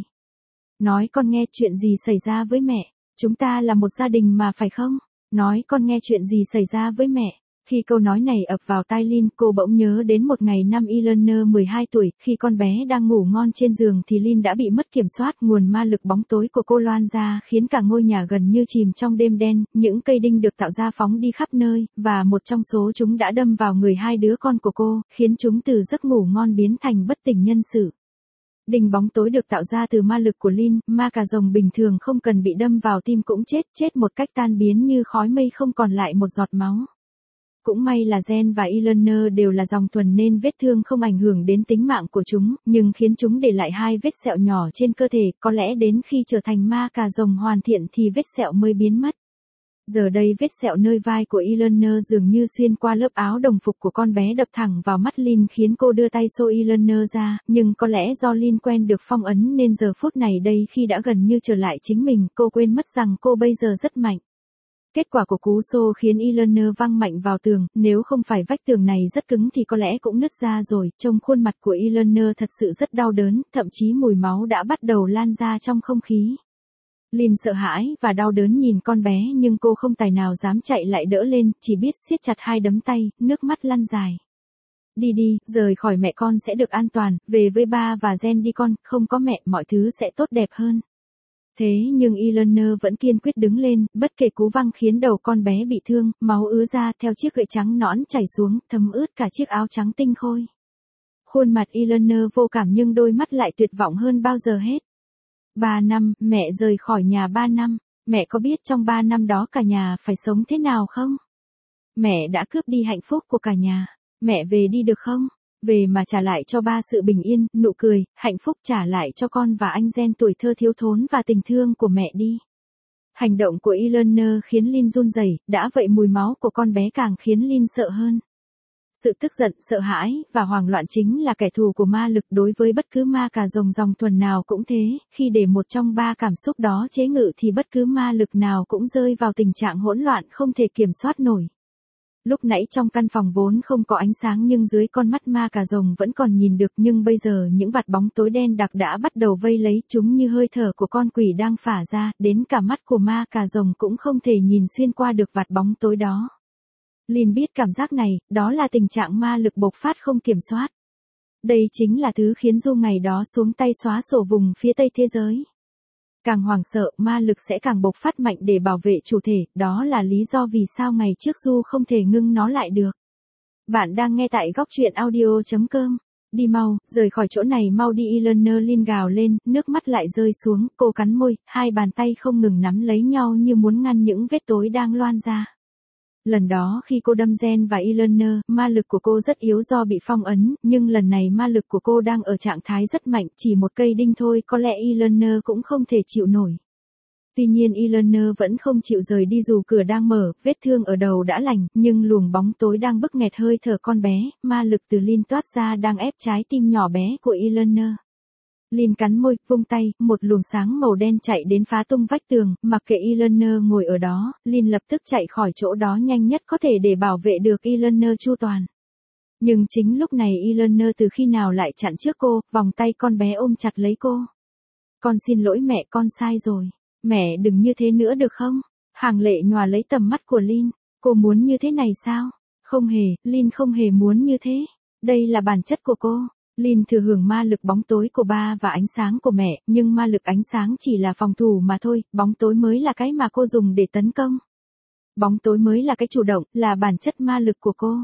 Nói con nghe chuyện gì xảy ra với mẹ, chúng ta là một gia đình mà phải không? Nói con nghe chuyện gì xảy ra với mẹ. Khi câu nói này ập vào tai Lin, cô bỗng nhớ đến một ngày năm E-Learner 12 tuổi, khi con bé đang ngủ ngon trên giường thì Lin đã bị mất kiểm soát, nguồn ma lực bóng tối của cô loan ra khiến cả ngôi nhà gần như chìm trong đêm đen, những cây đinh được tạo ra phóng đi khắp nơi, và một trong số chúng đã đâm vào người hai đứa con của cô, khiến chúng từ giấc ngủ ngon biến thành bất tỉnh nhân sự. Đinh bóng tối được tạo ra từ ma lực của Lin, ma cà rồng bình thường không cần bị đâm vào tim cũng chết một cách tan biến như khói mây, không còn lại một giọt máu. Cũng may là Gen và E-Learner đều là dòng thuần nên vết thương không ảnh hưởng đến tính mạng của chúng, nhưng khiến chúng để lại hai vết sẹo nhỏ trên cơ thể, có lẽ đến khi trở thành ma cà rồng hoàn thiện thì vết sẹo mới biến mất. Giờ đây vết sẹo nơi vai của E-Learner dường như xuyên qua lớp áo đồng phục của con bé đập thẳng vào mắt Lin khiến cô đưa tay xô E-Learner ra, nhưng có lẽ do Lin quen được phong ấn nên giờ phút này đây khi đã gần như trở lại chính mình, cô quên mất rằng cô bây giờ rất mạnh. Kết quả của cú xô khiến E-Learner văng mạnh vào tường, nếu không phải vách tường này rất cứng thì có lẽ cũng nứt ra rồi, trông khuôn mặt của E-Learner thật sự rất đau đớn, thậm chí mùi máu đã bắt đầu lan ra trong không khí. Lin sợ hãi và đau đớn nhìn con bé nhưng cô không tài nào dám chạy lại đỡ lên, chỉ biết siết chặt hai đấm tay, nước mắt lăn dài. Đi đi, rời khỏi mẹ, con sẽ được an toàn, về với ba và Gen đi con, không có mẹ mọi thứ sẽ tốt đẹp hơn. Thế nhưng E-Learner vẫn kiên quyết đứng lên, bất kể cú văng khiến đầu con bé bị thương, máu ứa ra theo chiếc gậy trắng nõn chảy xuống, thấm ướt cả chiếc áo trắng tinh khôi. Khuôn mặt Eleanor vô cảm nhưng đôi mắt lại tuyệt vọng hơn bao giờ hết. 3 năm, mẹ rời khỏi nhà 3 năm. Mẹ có biết trong 3 năm đó cả nhà phải sống thế nào không? Mẹ đã cướp đi hạnh phúc của cả nhà. Mẹ về đi được không? Về mà trả lại cho ba sự bình yên, nụ cười, hạnh phúc, trả lại cho con và anh Gen tuổi thơ thiếu thốn và tình thương của mẹ đi. Hành động của Eleanor khiến Lynn run rẩy, đã vậy mùi máu của con bé càng khiến Lynn sợ hơn. Sự tức giận, sợ hãi, và hoảng loạn chính là kẻ thù của ma lực. Đối với bất cứ ma cà rồng dòng thuần nào cũng thế, khi để một trong ba cảm xúc đó chế ngự thì bất cứ ma lực nào cũng rơi vào tình trạng hỗn loạn không thể kiểm soát nổi. Lúc nãy trong căn phòng vốn không có ánh sáng nhưng dưới con mắt ma cà rồng vẫn còn nhìn được, nhưng bây giờ những vạt bóng tối đen đặc đã bắt đầu vây lấy chúng như hơi thở của con quỷ đang phả ra, đến cả mắt của ma cà rồng cũng không thể nhìn xuyên qua được vạt bóng tối đó. Lynn biết cảm giác này, đó là tình trạng ma lực bộc phát không kiểm soát. Đây chính là thứ khiến Du ngày đó xuống tay xóa sổ vùng phía Tây thế giới. Càng hoảng sợ, ma lực sẽ càng bộc phát mạnh để bảo vệ chủ thể, đó là lý do vì sao ngày trước Du không thể ngưng nó lại được. Bạn đang nghe tại góc truyện audio.com. Đi mau, rời khỏi chỗ này mau đi, Eleanor Lynn gào lên, nước mắt lại rơi xuống, cô cắn môi, hai bàn tay không ngừng nắm lấy nhau như muốn ngăn những vết tối đang loan ra. Lần đó khi cô đâm Gen và Eleanor, ma lực của cô rất yếu do bị phong ấn, nhưng lần này ma lực của cô đang ở trạng thái rất mạnh, chỉ một cây đinh thôi có lẽ Eleanor cũng không thể chịu nổi. Tuy nhiên Eleanor vẫn không chịu rời đi dù cửa đang mở, vết thương ở đầu đã lành, nhưng luồng bóng tối đang bức nghẹt hơi thở con bé, ma lực từ Lynn toát ra đang ép trái tim nhỏ bé của Eleanor. Lynn cắn môi, vung tay, một luồng sáng màu đen chạy đến phá tung vách tường, mặc kệ Eleanor ngồi ở đó, Lynn lập tức chạy khỏi chỗ đó nhanh nhất có thể để bảo vệ được Eleanor chu toàn. Nhưng chính lúc này Eleanor từ khi nào lại chặn trước cô, vòng tay con bé ôm chặt lấy cô. Con xin lỗi mẹ, con sai rồi. Mẹ đừng như thế nữa được không? Hàng lệ nhòa lấy tầm mắt của Lynn. Cô muốn như thế này sao? Không hề, Lynn không hề muốn như thế. Đây là bản chất của cô. Lynn thừa hưởng ma lực bóng tối của ba và ánh sáng của mẹ, nhưng ma lực ánh sáng chỉ là phòng thủ mà thôi, bóng tối mới là cái mà cô dùng để tấn công. Bóng tối mới là cái chủ động, là bản chất ma lực của cô.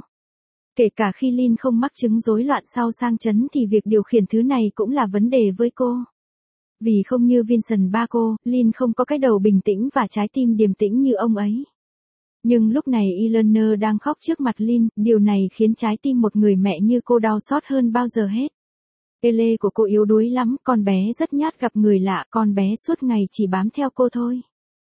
Kể cả khi Lynn không mắc chứng rối loạn sau sang chấn thì việc điều khiển thứ này cũng là vấn đề với cô. Vì không như Vincent ba cô, Lynn không có cái đầu bình tĩnh và trái tim điềm tĩnh như ông ấy. Nhưng lúc này Eleanor đang khóc trước mặt Lynn, điều này khiến trái tim một người mẹ như cô đau xót hơn bao giờ hết. Ele của cô yếu đuối lắm, con bé rất nhát gặp người lạ, con bé suốt ngày chỉ bám theo cô thôi.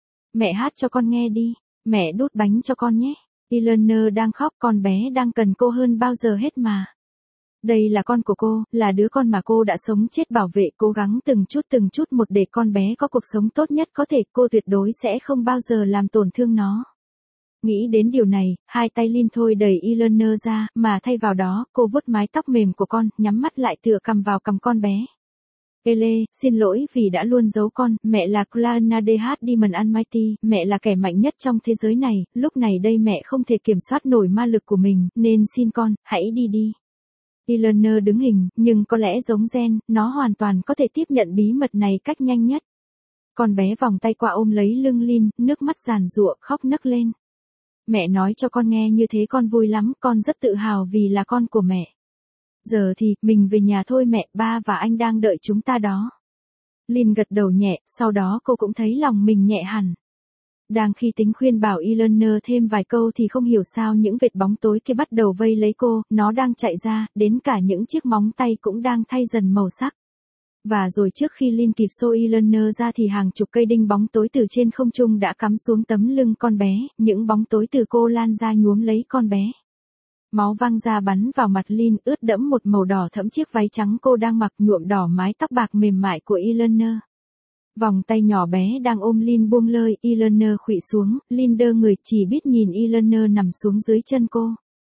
Mẹ hát cho con nghe đi, mẹ đút bánh cho con nhé. Eleanor đang khóc, con bé đang cần cô hơn bao giờ hết mà. Đây là con của cô, là đứa con mà cô đã sống chết bảo vệ, cố gắng từng chút một để con bé có cuộc sống tốt nhất có thể, cô tuyệt đối sẽ không bao giờ làm tổn thương nó. Nghĩ đến điều này, hai tay Lynn thôi đẩy Eleanor ra, mà thay vào đó, cô vuốt mái tóc mềm của con, nhắm mắt lại tựa cằm vào cằm con bé. Ele, xin lỗi vì đã luôn giấu con, mẹ là Clanadeh Demon Almighty, mẹ là kẻ mạnh nhất trong thế giới này, lúc này đây mẹ không thể kiểm soát nổi ma lực của mình, nên xin con, hãy đi đi. Eleanor đứng hình, nhưng có lẽ giống Gen, nó hoàn toàn có thể tiếp nhận bí mật này cách nhanh nhất. Con bé vòng tay qua ôm lấy lưng Lynn, nước mắt giàn giụa, khóc nấc lên. Mẹ nói cho con nghe như thế con vui lắm, con rất tự hào vì là con của mẹ. Giờ thì, mình về nhà thôi mẹ, ba và anh đang đợi chúng ta đó. Lynn gật đầu nhẹ, sau đó cô cũng thấy lòng mình nhẹ hẳn. Đang khi tính khuyên bảo Eleanor thêm vài câu thì không hiểu sao những vệt bóng tối kia bắt đầu vây lấy cô, nó đang chạy ra, đến cả những chiếc móng tay cũng đang thay dần màu sắc. Và rồi trước khi Lynn kịp xô Eleanor ra thì hàng chục cây đinh bóng tối từ trên không trung đã cắm xuống tấm lưng con bé, những bóng tối từ cô lan ra nhuốm lấy con bé. Máu văng ra bắn vào mặt Lynn, ướt đẫm một màu đỏ thẫm chiếc váy trắng cô đang mặc, nhuộm đỏ mái tóc bạc mềm mại của Eleanor. Vòng tay nhỏ bé đang ôm Lynn buông lơi, Eleanor khuỵu xuống, Lynn đơ người, chỉ biết nhìn Eleanor nằm xuống dưới chân cô.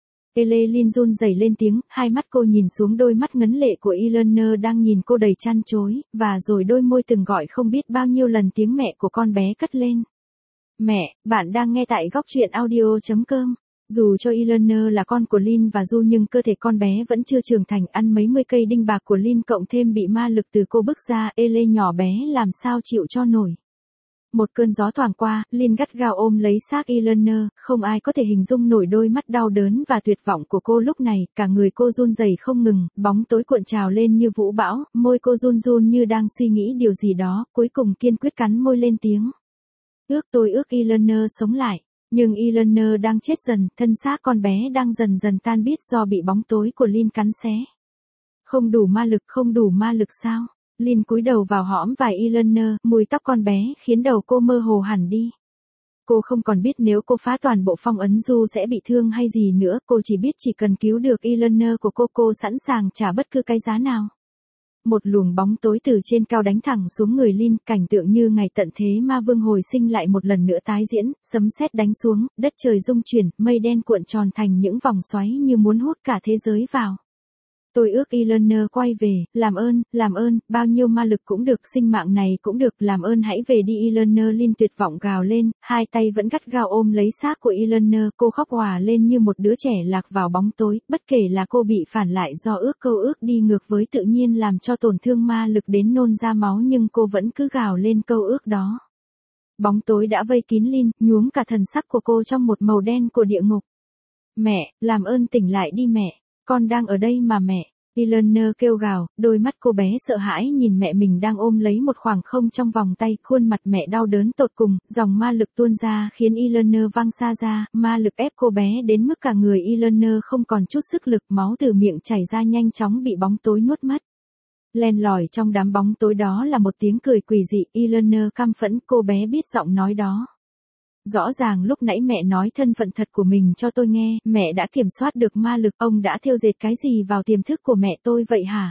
Lynn run rẩy lên tiếng, hai mắt cô nhìn xuống đôi mắt ngấn lệ của Eleanor đang nhìn cô đầy chăn chối, và rồi đôi môi từng gọi không biết bao nhiêu lần tiếng mẹ của con bé cất lên. Mẹ, bạn đang nghe tại góc truyện audio.com. Dù cho Eleanor là con của Lynn và Du nhưng cơ thể con bé vẫn chưa trưởng thành, ăn mấy mươi cây đinh bạc của Lynn cộng thêm bị ma lực từ cô bức ra, Ele nhỏ bé làm sao chịu cho nổi. Một cơn gió thoảng qua, Lynn gắt gao ôm lấy xác Eleanor, không ai có thể hình dung nổi đôi mắt đau đớn và tuyệt vọng của cô lúc này, cả người cô run rẩy không ngừng, bóng tối cuộn trào lên như vũ bão, môi cô run run như đang suy nghĩ điều gì đó, cuối cùng kiên quyết cắn môi lên tiếng. Tôi ước Eleanor sống lại, nhưng Eleanor đang chết dần, thân xác con bé đang dần dần tan biết do bị bóng tối của Lynn cắn xé. Không đủ ma lực sao? Lynn cúi đầu vào hõm vai Eleanor, mùi tóc con bé khiến đầu cô mơ hồ hẳn đi. Cô không còn biết nếu cô phá toàn bộ phong ấn Du sẽ bị thương hay gì nữa, cô chỉ biết chỉ cần cứu được Eleanor của cô sẵn sàng trả bất cứ cái giá nào. Một luồng bóng tối từ trên cao đánh thẳng xuống người Lynn, cảnh tượng như ngày tận thế ma vương hồi sinh lại một lần nữa tái diễn, sấm sét đánh xuống, đất trời rung chuyển, mây đen cuộn tròn thành những vòng xoáy như muốn hút cả thế giới vào. Tôi ước Eleanor quay về, làm ơn, bao nhiêu ma lực cũng được, sinh mạng này cũng được, làm ơn hãy về đi Eleanor. Lynn tuyệt vọng gào lên, hai tay vẫn gắt gao ôm lấy xác của Eleanor, cô khóc òa lên như một đứa trẻ lạc vào bóng tối, bất kể là cô bị phản lại do câu ước đi ngược với tự nhiên làm cho tổn thương ma lực đến nôn ra máu nhưng cô vẫn cứ gào lên câu ước đó. Bóng tối đã vây kín Lynn, nhuốm cả thần sắc của cô trong một màu đen của địa ngục. Mẹ, làm ơn tỉnh lại đi mẹ. Con đang ở đây mà mẹ. Eleanor kêu gào, đôi mắt cô bé sợ hãi nhìn mẹ mình đang ôm lấy một khoảng không trong vòng tay, khuôn mặt mẹ đau đớn tột cùng, dòng ma lực tuôn ra khiến Eleanor văng xa ra, ma lực ép cô bé đến mức cả người Eleanor không còn chút sức lực, máu từ miệng chảy ra nhanh chóng bị bóng tối nuốt mất. Len lỏi trong đám bóng tối đó là một tiếng cười quỷ dị, Eleanor căm phẫn, cô bé biết giọng nói đó. Rõ ràng lúc nãy mẹ nói thân phận thật của mình cho tôi nghe, mẹ đã kiểm soát được ma lực, ông đã thêu dệt cái gì vào tiềm thức của mẹ tôi vậy hả?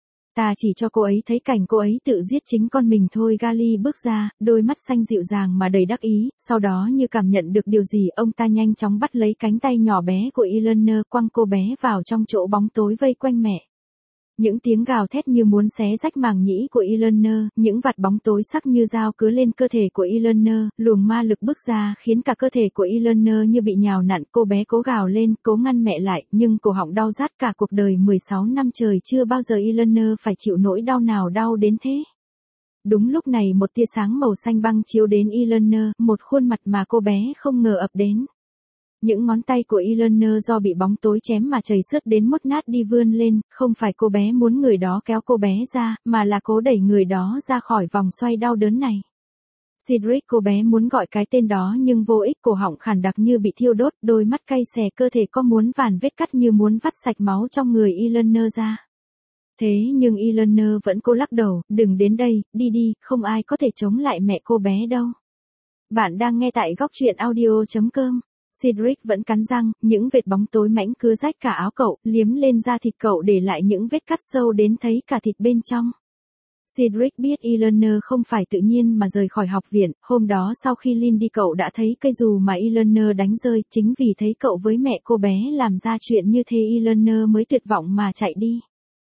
Ta chỉ cho cô ấy thấy cảnh cô ấy tự giết chính con mình thôi. Gali bước ra, đôi mắt xanh dịu dàng mà đầy đắc ý, sau đó như cảm nhận được điều gì, ông ta nhanh chóng bắt lấy cánh tay nhỏ bé của Eleanor, quăng cô bé vào trong chỗ bóng tối vây quanh mẹ. Những tiếng gào thét như muốn xé rách màng nhĩ của Eleanor, những vạt bóng tối sắc như dao cứa lên cơ thể của Eleanor, luồng ma lực bước ra khiến cả cơ thể của Eleanor như bị nhào nặn, cô bé cố gào lên, cố ngăn mẹ lại, nhưng cổ họng đau rát cả cuộc đời 16 năm trời chưa bao giờ Eleanor phải chịu nỗi đau nào đau đến thế. Đúng lúc này một tia sáng màu xanh băng chiếu đến Eleanor, một khuôn mặt mà cô bé không ngờ ập đến. Những ngón tay của Eleanor do bị bóng tối chém mà chảy xước đến mốt nát đi vươn lên, không phải cô bé muốn người đó kéo cô bé ra, mà là cố đẩy người đó ra khỏi vòng xoay đau đớn này. Cedric, cô bé muốn gọi cái tên đó nhưng vô ích, cổ họng khản đặc như bị thiêu đốt, đôi mắt cay xè, cơ thể có muốn vàn vết cắt như muốn vắt sạch máu trong người Eleanor ra. Thế nhưng Eleanor vẫn cố lắc đầu, đừng đến đây, đi, không ai có thể chống lại mẹ cô bé đâu. Bạn đang nghe tại góc truyện audio.com. Cedric vẫn cắn răng, những vệt bóng tối mãnh cứa rách cả áo cậu, liếm lên da thịt cậu để lại những vết cắt sâu đến thấy cả thịt bên trong. Cedric biết Eleanor không phải tự nhiên mà rời khỏi học viện, hôm đó sau khi Lynn đi cậu đã thấy cây dù mà Eleanor đánh rơi, chính vì thấy cậu với mẹ cô bé làm ra chuyện như thế Eleanor mới tuyệt vọng mà chạy đi.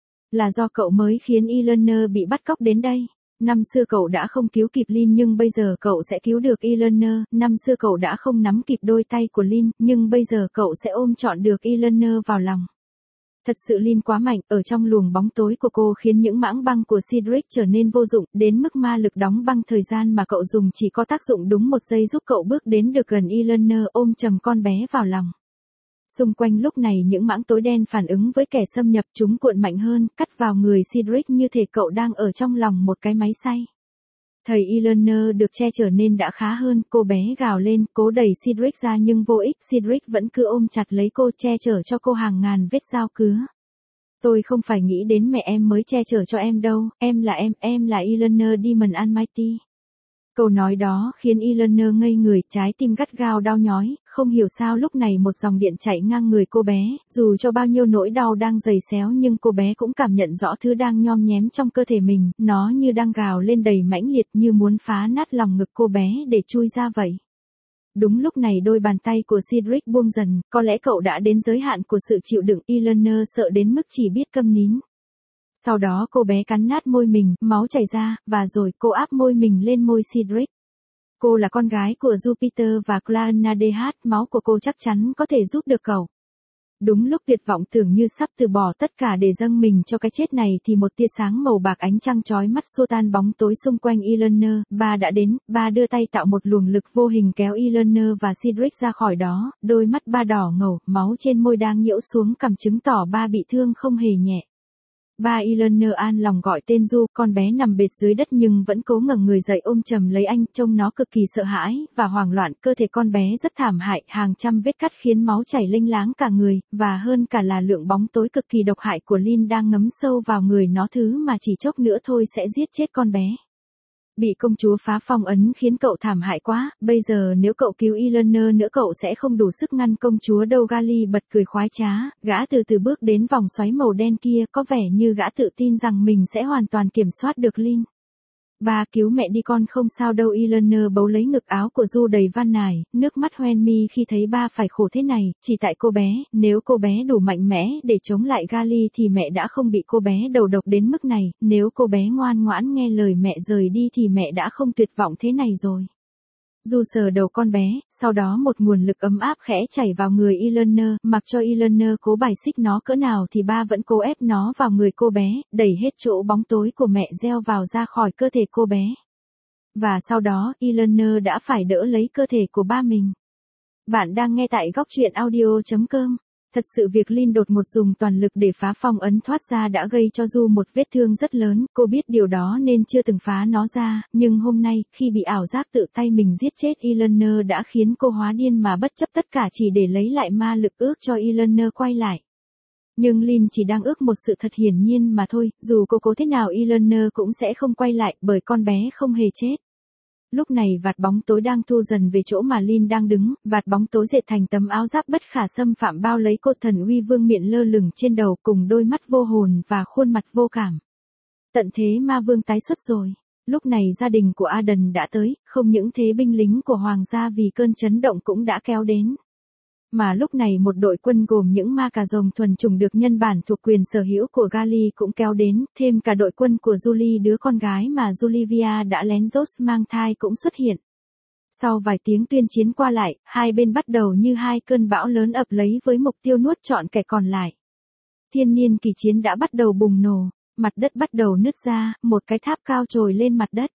Là do cậu mới khiến Eleanor bị bắt cóc đến đây. Năm xưa cậu đã không cứu kịp Lynn nhưng bây giờ cậu sẽ cứu được Eleanor, năm xưa cậu đã không nắm kịp đôi tay của Lynn, nhưng bây giờ cậu sẽ ôm trọn được Eleanor vào lòng. Thật sự Lynn quá mạnh, ở trong luồng bóng tối của cô khiến những mảng băng của Cedric trở nên vô dụng, đến mức ma lực đóng băng thời gian mà cậu dùng chỉ có tác dụng đúng một giây giúp cậu bước đến được gần Eleanor, ôm chầm con bé vào lòng. Xung quanh lúc này những mảng tối đen phản ứng với kẻ xâm nhập, chúng cuộn mạnh hơn, cắt vào người Cedric như thể cậu đang ở trong lòng một cái máy xay. Thầy Eleanor được che chở nên đã khá hơn, cô bé gào lên, cố đẩy Cedric ra nhưng vô ích, Cedric vẫn cứ ôm chặt lấy cô, che chở cho cô hàng ngàn vết dao cứa. Tôi không phải nghĩ đến mẹ em mới che chở cho em đâu, em là Eleanor Demon Almighty. Câu nói đó khiến Eleanor ngây người, trái tim gắt gao đau nhói, không hiểu sao lúc này một dòng điện chạy ngang người cô bé, dù cho bao nhiêu nỗi đau đang giày xéo nhưng cô bé cũng cảm nhận rõ thứ đang nhom nhém trong cơ thể mình, nó như đang gào lên đầy mãnh liệt như muốn phá nát lòng ngực cô bé để chui ra vậy. Đúng lúc này đôi bàn tay của Cedric buông dần, có lẽ cậu đã đến giới hạn của sự chịu đựng, Eleanor sợ đến mức chỉ biết câm nín. Sau đó cô bé cắn nát môi mình, máu chảy ra, và rồi cô áp môi mình lên môi Cedric. Cô là con gái của Jupiter và Clara DH, máu của cô chắc chắn có thể giúp được cậu. Đúng lúc tuyệt vọng tưởng như sắp từ bỏ tất cả để dâng mình cho cái chết này thì một tia sáng màu bạc ánh trăng chói mắt xua tan bóng tối xung quanh Eleanor, ba đã đến, ba đưa tay tạo một luồng lực vô hình kéo Eleanor và Cedric ra khỏi đó, đôi mắt ba đỏ ngầu, máu trên môi đang nhiễu xuống cằm chứng tỏ ba bị thương không hề nhẹ. Ba Eleanor an lòng gọi tên Du, con bé nằm bệt dưới đất nhưng vẫn cố ngẩng người dậy ôm chầm lấy anh, trông nó cực kỳ sợ hãi và hoảng loạn, cơ thể con bé rất thảm hại, hàng trăm vết cắt khiến máu chảy lênh láng cả người, và hơn cả là lượng bóng tối cực kỳ độc hại của Lynn đang ngấm sâu vào người nó, thứ mà chỉ chốc nữa thôi sẽ giết chết con bé. Bị công chúa phá phong ấn khiến cậu thảm hại quá, bây giờ nếu cậu cứu Eleanor nữa cậu sẽ không đủ sức ngăn công chúa đâu. Gali bật cười khoái trá, gã từ từ bước đến vòng xoáy màu đen kia, có vẻ như gã tự tin rằng mình sẽ hoàn toàn kiểm soát được Lynn. Ba cứu mẹ đi con không sao đâu. Eleanor bấu lấy ngực áo của Du đầy van nài, nước mắt hoen mi khi thấy ba phải khổ thế này, chỉ tại cô bé, nếu cô bé đủ mạnh mẽ để chống lại Gali thì mẹ đã không bị cô bé đầu độc đến mức này, nếu cô bé ngoan ngoãn nghe lời mẹ rời đi thì mẹ đã không tuyệt vọng thế này rồi. Du sờ đầu con bé, sau đó một nguồn lực ấm áp khẽ chảy vào người Eleanor, mặc cho Eleanor cố bài xích nó cỡ nào thì ba vẫn cố ép nó vào người cô bé, đẩy hết chỗ bóng tối của mẹ gieo vào ra khỏi cơ thể cô bé. Và sau đó, Eleanor đã phải đỡ lấy cơ thể của ba mình. Bạn đang nghe tại góc truyện audio.com. Thật sự việc Lynn đột ngột dùng toàn lực để phá phong ấn thoát ra đã gây cho Du một vết thương rất lớn, cô biết điều đó nên chưa từng phá nó ra, nhưng hôm nay, khi bị ảo giác tự tay mình giết chết Eleanor đã khiến cô hóa điên mà bất chấp tất cả chỉ để lấy lại ma lực ước cho Eleanor quay lại. Nhưng Lynn chỉ đang ước một sự thật hiển nhiên mà thôi, dù cô cố thế nào Eleanor cũng sẽ không quay lại bởi con bé không hề chết. Lúc này vạt bóng tối đang thu dần về chỗ mà Lynn đang đứng, vạt bóng tối dệt thành tấm áo giáp bất khả xâm phạm bao lấy cô thần uy vương miện lơ lửng trên đầu cùng đôi mắt vô hồn và khuôn mặt vô cảm. Tận thế ma vương tái xuất rồi. Lúc này gia đình của Aden đã tới, không những thế binh lính của hoàng gia vì cơn chấn động cũng đã kéo đến. Mà lúc này một đội quân gồm những ma cà rồng thuần chủng được nhân bản thuộc quyền sở hữu của Gali cũng kéo đến, thêm cả đội quân của Julie, đứa con gái mà Julivia đã lén dốt mang thai cũng xuất hiện. Sau vài tiếng tuyên chiến qua lại, hai bên bắt đầu như hai cơn bão lớn ập lấy với mục tiêu nuốt trọn kẻ còn lại. Thiên niên kỳ chiến đã bắt đầu bùng nổ, mặt đất bắt đầu nứt ra, một cái tháp cao trồi lên mặt đất.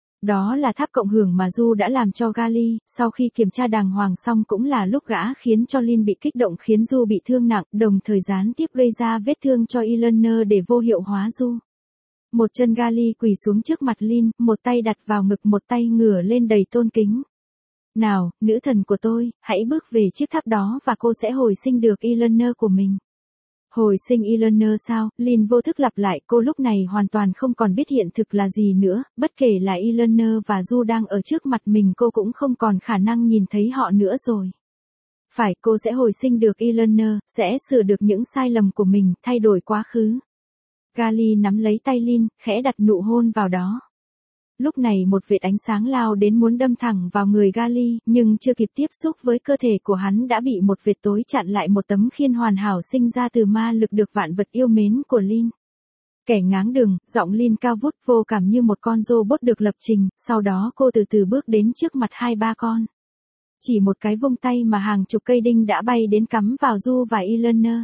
Đó là tháp cộng hưởng mà Du đã làm cho Gali, sau khi kiểm tra đàng hoàng xong cũng là lúc gã khiến cho Lynn bị kích động khiến Du bị thương nặng, đồng thời gián tiếp gây ra vết thương cho Eleanor để vô hiệu hóa Du. Một chân Gali quỳ xuống trước mặt Lynn, một tay đặt vào ngực một tay ngửa lên đầy tôn kính. Nào, nữ thần của tôi, hãy bước về chiếc tháp đó và cô sẽ hồi sinh được Eleanor của mình. Hồi sinh Eleanor sao? Lynn vô thức lặp lại, cô lúc này hoàn toàn không còn biết hiện thực là gì nữa, bất kể là Eleanor và Du đang ở trước mặt mình cô cũng không còn khả năng nhìn thấy họ nữa rồi. Phải, cô sẽ hồi sinh được Eleanor, sẽ sửa được những sai lầm của mình, thay đổi quá khứ. Gali nắm lấy tay Lynn, khẽ đặt nụ hôn vào đó. Lúc này một vệt ánh sáng lao đến muốn đâm thẳng vào người Gali, nhưng chưa kịp tiếp xúc với cơ thể của hắn đã bị một vệt tối chặn lại, một tấm khiên hoàn hảo sinh ra từ ma lực được vạn vật yêu mến của Lynn. Kẻ ngáng đường, giọng Lynn cao vút vô cảm như một con robot được lập trình, sau đó cô từ từ bước đến trước mặt hai ba con. Chỉ một cái vung tay mà hàng chục cây đinh đã bay đến cắm vào Du và Eleanor.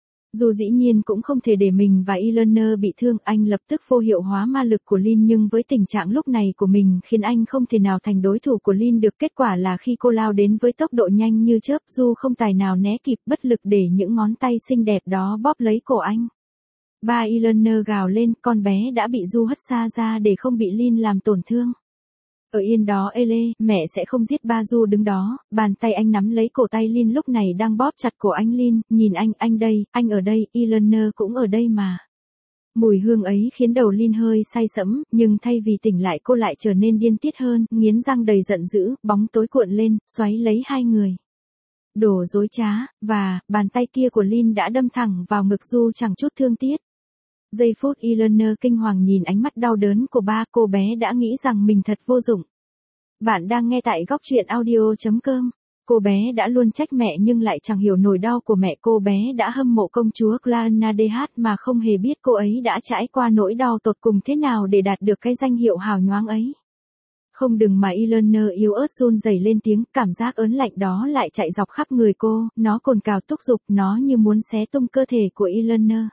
Dù dĩ nhiên cũng không thể để mình và Eleanor bị thương, anh lập tức vô hiệu hóa ma lực của Lynn, nhưng với tình trạng lúc này của mình khiến anh không thể nào thành đối thủ của Lynn được. Kết quả là khi cô lao đến với tốc độ nhanh như chớp, Du không tài nào né kịp, bất lực để những ngón tay xinh đẹp đó bóp lấy cổ anh. Ba Eleanor gào lên, con bé đã bị Du hất xa ra để không bị Lynn làm tổn thương. Ở yên đó Ele, mẹ sẽ không giết ba. Du đứng đó, bàn tay anh nắm lấy cổ tay Lynn lúc này đang bóp chặt cổ anh. Lynn, nhìn anh đây, anh ở đây, Eleanor cũng ở đây mà. Mùi hương ấy khiến đầu Lynn hơi say sẫm, nhưng thay vì tỉnh lại cô lại trở nên điên tiết hơn, nghiến răng đầy giận dữ, bóng tối cuộn lên, xoáy lấy hai người. Đồ dối trá, và, bàn tay kia của Lynn đã đâm thẳng vào ngực Du chẳng chút thương tiếc. Giây phút Eleanor kinh hoàng nhìn ánh mắt đau đớn của ba, cô bé đã nghĩ rằng mình thật vô dụng. Bạn đang nghe tại góc truyện audio.com. Cô bé đã luôn trách mẹ nhưng lại chẳng hiểu nỗi đau của mẹ. Cô bé đã hâm mộ công chúa Glanadeh mà không hề biết cô ấy đã trải qua nỗi đau tột cùng thế nào để đạt được cái danh hiệu hào nhoáng ấy. Không đừng mà Eleanor yếu ớt run rẩy lên tiếng, cảm giác ớn lạnh đó lại chạy dọc khắp người cô, nó cồn cào thúc giục, nó như muốn xé tung cơ thể của Eleanor.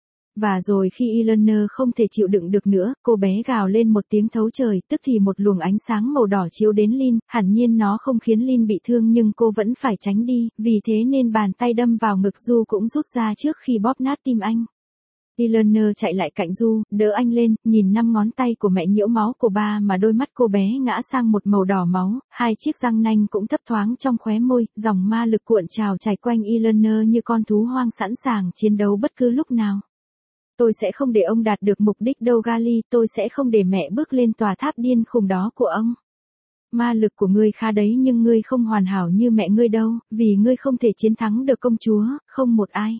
Và rồi khi Eleanor không thể chịu đựng được nữa, cô bé gào lên một tiếng thấu trời, tức thì một luồng ánh sáng màu đỏ chiếu đến Lynn, hẳn nhiên nó không khiến Lynn bị thương nhưng cô vẫn phải tránh đi, vì thế nên bàn tay đâm vào ngực Du cũng rút ra trước khi bóp nát tim anh. Eleanor chạy lại cạnh Du, đỡ anh lên, nhìn 5 ngón tay của mẹ nhiễu máu của ba mà đôi mắt cô bé ngã sang một màu đỏ máu, 2 chiếc răng nanh cũng thấp thoáng trong khóe môi, dòng ma lực cuộn trào chảy quanh Eleanor như con thú hoang sẵn sàng chiến đấu bất cứ lúc nào. Tôi sẽ không để ông đạt được mục đích đâu Gali, tôi sẽ không để mẹ bước lên tòa tháp điên khùng đó của ông. Ma lực của ngươi khá đấy nhưng ngươi không hoàn hảo như mẹ ngươi đâu, vì ngươi không thể chiến thắng được công chúa, không một ai.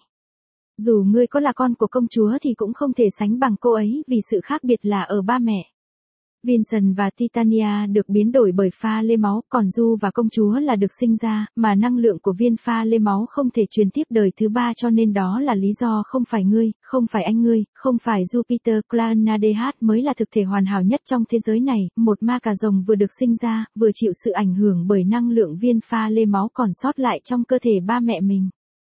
Dù ngươi có là con của công chúa thì cũng không thể sánh bằng cô ấy vì sự khác biệt là ở ba mẹ. Vincent và Titania được biến đổi bởi pha lê máu, còn Du và công chúa là được sinh ra, mà năng lượng của viên pha lê máu không thể truyền tiếp đời thứ ba cho nên đó là lý do không phải ngươi, không phải anh ngươi, không phải Jupiter Clannadh mới là thực thể hoàn hảo nhất trong thế giới này, một ma cà rồng vừa được sinh ra, vừa chịu sự ảnh hưởng bởi năng lượng viên pha lê máu còn sót lại trong cơ thể ba mẹ mình.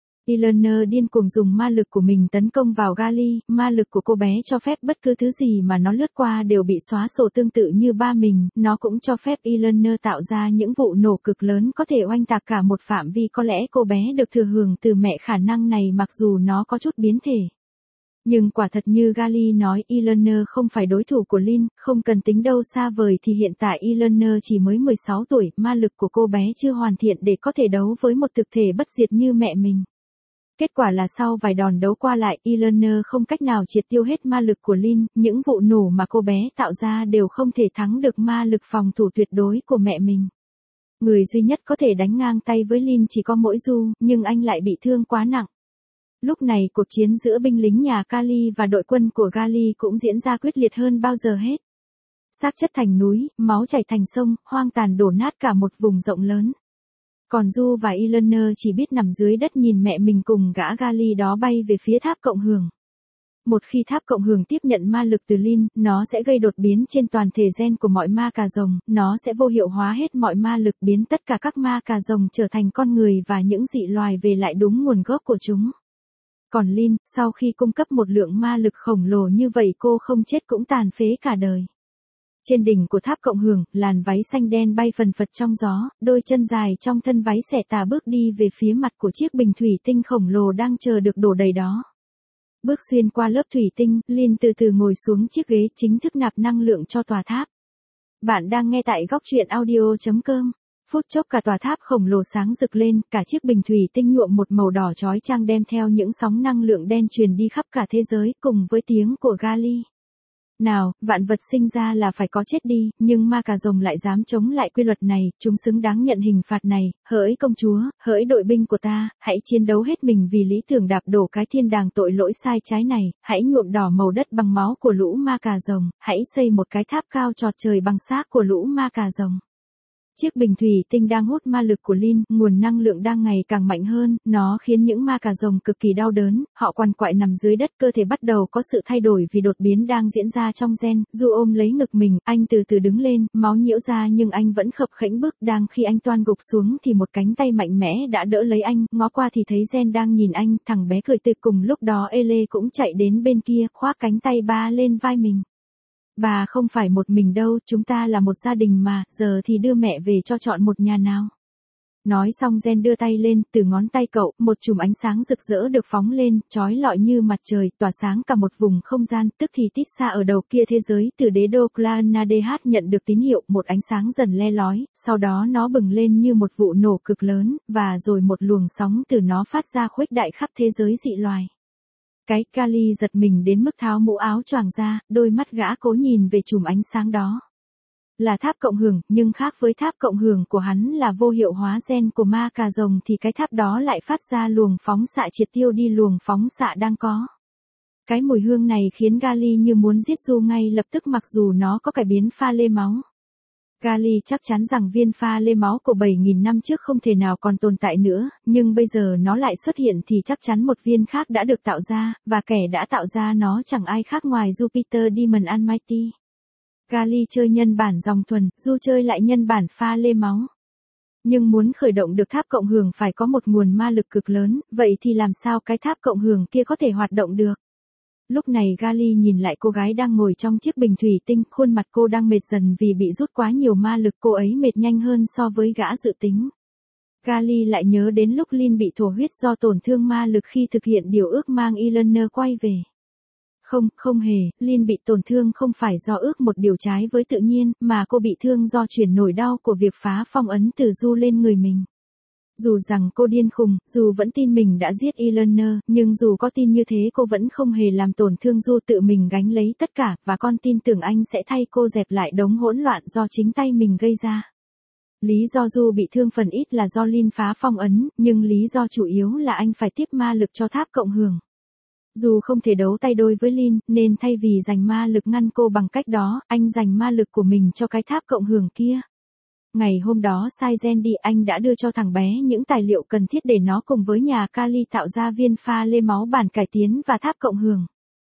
Eleanor điên cuồng dùng ma lực của mình tấn công vào Gali, ma lực của cô bé cho phép bất cứ thứ gì mà nó lướt qua đều bị xóa sổ tương tự như ba mình, nó cũng cho phép Eleanor tạo ra những vụ nổ cực lớn có thể oanh tạc cả một phạm vi có lẽ cô bé được thừa hưởng từ mẹ khả năng này mặc dù nó có chút biến thể. Nhưng quả thật như Gali nói Eleanor không phải đối thủ của Lynn, không cần tính đâu xa vời thì hiện tại Eleanor chỉ mới 16 tuổi, ma lực của cô bé chưa hoàn thiện để có thể đấu với một thực thể bất diệt như mẹ mình. Kết quả là sau vài đòn đấu qua lại, Eleanor không cách nào triệt tiêu hết ma lực của Lynn, những vụ nổ mà cô bé tạo ra đều không thể thắng được ma lực phòng thủ tuyệt đối của mẹ mình. Người duy nhất có thể đánh ngang tay với Lynn chỉ có mỗi Du, nhưng anh lại bị thương quá nặng. Lúc này cuộc chiến giữa binh lính nhà Kali và đội quân của Gali cũng diễn ra quyết liệt hơn bao giờ hết. Xác chất thành núi, máu chảy thành sông, hoang tàn đổ nát cả một vùng rộng lớn. Còn Du và Eleanor chỉ biết nằm dưới đất nhìn mẹ mình cùng gã Gali đó bay về phía tháp cộng hưởng. Một khi tháp cộng hưởng tiếp nhận ma lực từ Lynn, nó sẽ gây đột biến trên toàn thể gen của mọi ma cà rồng, nó sẽ vô hiệu hóa hết mọi ma lực biến tất cả các ma cà rồng trở thành con người và những dị loài về lại đúng nguồn gốc của chúng. Còn Lynn, sau khi cung cấp một lượng ma lực khổng lồ như vậy cô không chết cũng tàn phế cả đời. Trên đỉnh của tháp cộng hưởng, làn váy xanh đen bay phần phật trong gió, đôi chân dài trong thân váy xẻ tà bước đi về phía mặt của chiếc bình thủy tinh khổng lồ đang chờ được đổ đầy đó. Bước xuyên qua lớp thủy tinh, Lynn từ từ ngồi xuống chiếc ghế chính thức nạp năng lượng cho tòa tháp. Bạn đang nghe tại góc truyện audio.com. Phút chốc cả tòa tháp khổng lồ sáng rực lên, cả chiếc bình thủy tinh nhuộm một màu đỏ chói chang đem theo những sóng năng lượng đen truyền đi khắp cả thế giới cùng với tiếng của Gali. Nào, vạn vật sinh ra là phải có chết đi, nhưng ma cà rồng lại dám chống lại quy luật này, chúng xứng đáng nhận hình phạt này, hỡi công chúa, hỡi đội binh của ta, hãy chiến đấu hết mình vì lý tưởng đạp đổ cái thiên đàng tội lỗi sai trái này, hãy nhuộm đỏ màu đất bằng máu của lũ ma cà rồng, hãy xây một cái tháp cao chót trời bằng xác của lũ ma cà rồng. Chiếc bình thủy tinh đang hút ma lực của Lynn, nguồn năng lượng đang ngày càng mạnh hơn, nó khiến những ma cà rồng cực kỳ đau đớn, họ quằn quại nằm dưới đất, cơ thể bắt đầu có sự thay đổi vì đột biến đang diễn ra trong gen. Du ôm lấy ngực mình, anh từ từ đứng lên, máu nhiễu ra nhưng anh vẫn khập khễnh bước, đang khi anh toan gục xuống thì một cánh tay mạnh mẽ đã đỡ lấy anh, ngó qua thì thấy Gen đang nhìn anh, thằng bé cười tươi. Cùng lúc đó Ele cũng chạy đến bên kia, khoác cánh tay ba lên vai mình. Bà không phải một mình đâu, chúng ta là một gia đình mà, giờ thì đưa mẹ về cho chọn một nhà nào. Nói xong Gen đưa tay lên, từ ngón tay cậu, một chùm ánh sáng rực rỡ được phóng lên, chói lọi như mặt trời, tỏa sáng cả một vùng không gian, tức thì tít xa ở đầu kia thế giới, từ đế đô Clannadh nhận được tín hiệu, một ánh sáng dần le lói, sau đó nó bừng lên như một vụ nổ cực lớn, và rồi một luồng sóng từ nó phát ra khuếch đại khắp thế giới dị loài. Cái Gali giật mình đến mức tháo mũ áo choàng ra, đôi mắt gã cố nhìn về chùm ánh sáng đó. Là tháp cộng hưởng, nhưng khác với tháp cộng hưởng của hắn là vô hiệu hóa gen của ma cà rồng thì cái tháp đó lại phát ra luồng phóng xạ triệt tiêu đi luồng phóng xạ đang có. Cái mùi hương này khiến Gali như muốn giết Du ngay lập tức mặc dù nó có cải biến pha lê máu. Gali chắc chắn rằng viên pha lê máu của 7.000 năm trước không thể nào còn tồn tại nữa, nhưng bây giờ nó lại xuất hiện thì chắc chắn một viên khác đã được tạo ra, và kẻ đã tạo ra nó chẳng ai khác ngoài Jupiter Demon Almighty. Gali chơi nhân bản dòng thuần, Du chơi lại nhân bản pha lê máu. Nhưng muốn khởi động được tháp cộng hưởng phải có một nguồn ma lực cực lớn, vậy thì làm sao cái tháp cộng hưởng kia có thể hoạt động được? Lúc này Gali nhìn lại cô gái đang ngồi trong chiếc bình thủy tinh, khuôn mặt cô đang mệt dần vì bị rút quá nhiều ma lực, cô ấy mệt nhanh hơn so với gã dự tính. Gali lại nhớ đến lúc Lin bị thổ huyết do tổn thương ma lực khi thực hiện điều ước mang Eleanor quay về. Không hề, Lin bị tổn thương không phải do ước một điều trái với tự nhiên, mà cô bị thương do chuyển nổi đau của việc phá phong ấn từ Du lên người mình. Dù rằng cô điên khùng, dù vẫn tin mình đã giết Eleanor, nhưng dù có tin như thế cô vẫn không hề làm tổn thương Du, tự mình gánh lấy tất cả, và con tin tưởng anh sẽ thay cô dẹp lại đống hỗn loạn do chính tay mình gây ra. Lý do Du bị thương phần ít là do Lin phá phong ấn, nhưng lý do chủ yếu là anh phải tiếp ma lực cho tháp cộng hưởng. Dù không thể đấu tay đôi với Lin, nên thay vì dành ma lực ngăn cô bằng cách đó, anh dành ma lực của mình cho cái tháp cộng hưởng kia. Ngày hôm đó sai gen đi, anh đã đưa cho thằng bé những tài liệu cần thiết để nó cùng với nhà Kali tạo ra viên pha lê máu bản cải tiến và tháp cộng hưởng.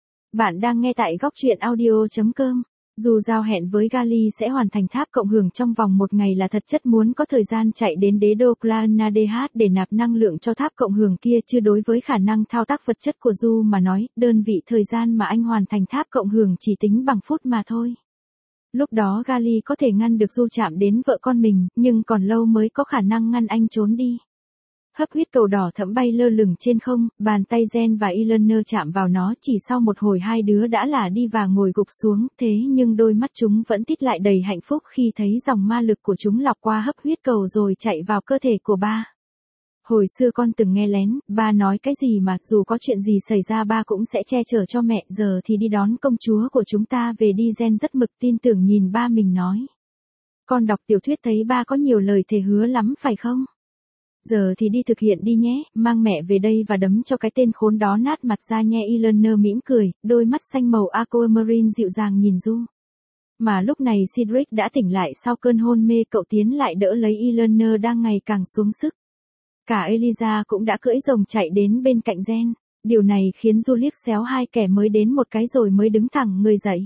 Bạn đang nghe tại góc truyện audio.com. Dù giao hẹn với Gali sẽ hoàn thành tháp cộng hưởng trong vòng một ngày là thật chất muốn có thời gian chạy đến đế đô Clannadh để nạp năng lượng cho tháp cộng hưởng kia, chứ đối với khả năng thao tác vật chất của Du mà nói, đơn vị thời gian mà anh hoàn thành tháp cộng hưởng chỉ tính bằng phút mà thôi. Lúc đó Gali có thể ngăn được Du chạm đến vợ con mình, nhưng còn lâu mới có khả năng ngăn anh trốn đi. Hấp huyết cầu đỏ thẫm bay lơ lửng trên không, bàn tay Gen và Eleanor chạm vào nó, chỉ sau một hồi hai đứa đã là đi và ngồi gục xuống, thế nhưng đôi mắt chúng vẫn tít lại đầy hạnh phúc khi thấy dòng ma lực của chúng lọc qua hấp huyết cầu rồi chạy vào cơ thể của ba. Hồi xưa con từng nghe lén, ba nói cái gì mà dù có chuyện gì xảy ra ba cũng sẽ che chở cho mẹ, giờ thì đi đón công chúa của chúng ta về đi. Gen rất mực tin tưởng nhìn ba mình nói. Con đọc tiểu thuyết thấy ba có nhiều lời thề hứa lắm phải không? Giờ thì đi thực hiện đi nhé, mang mẹ về đây và đấm cho cái tên khốn đó nát mặt ra nhé. Eleanor mỉm cười, đôi mắt xanh màu aquamarine dịu dàng nhìn Du. Mà lúc này Cedric đã tỉnh lại sau cơn hôn mê, cậu tiến lại đỡ lấy Eleanor đang ngày càng xuống sức. Cả Eliza cũng đã cưỡi rồng chạy đến bên cạnh Gen. Điều này khiến Du liếc xéo hai kẻ mới đến một cái rồi mới đứng thẳng người dậy.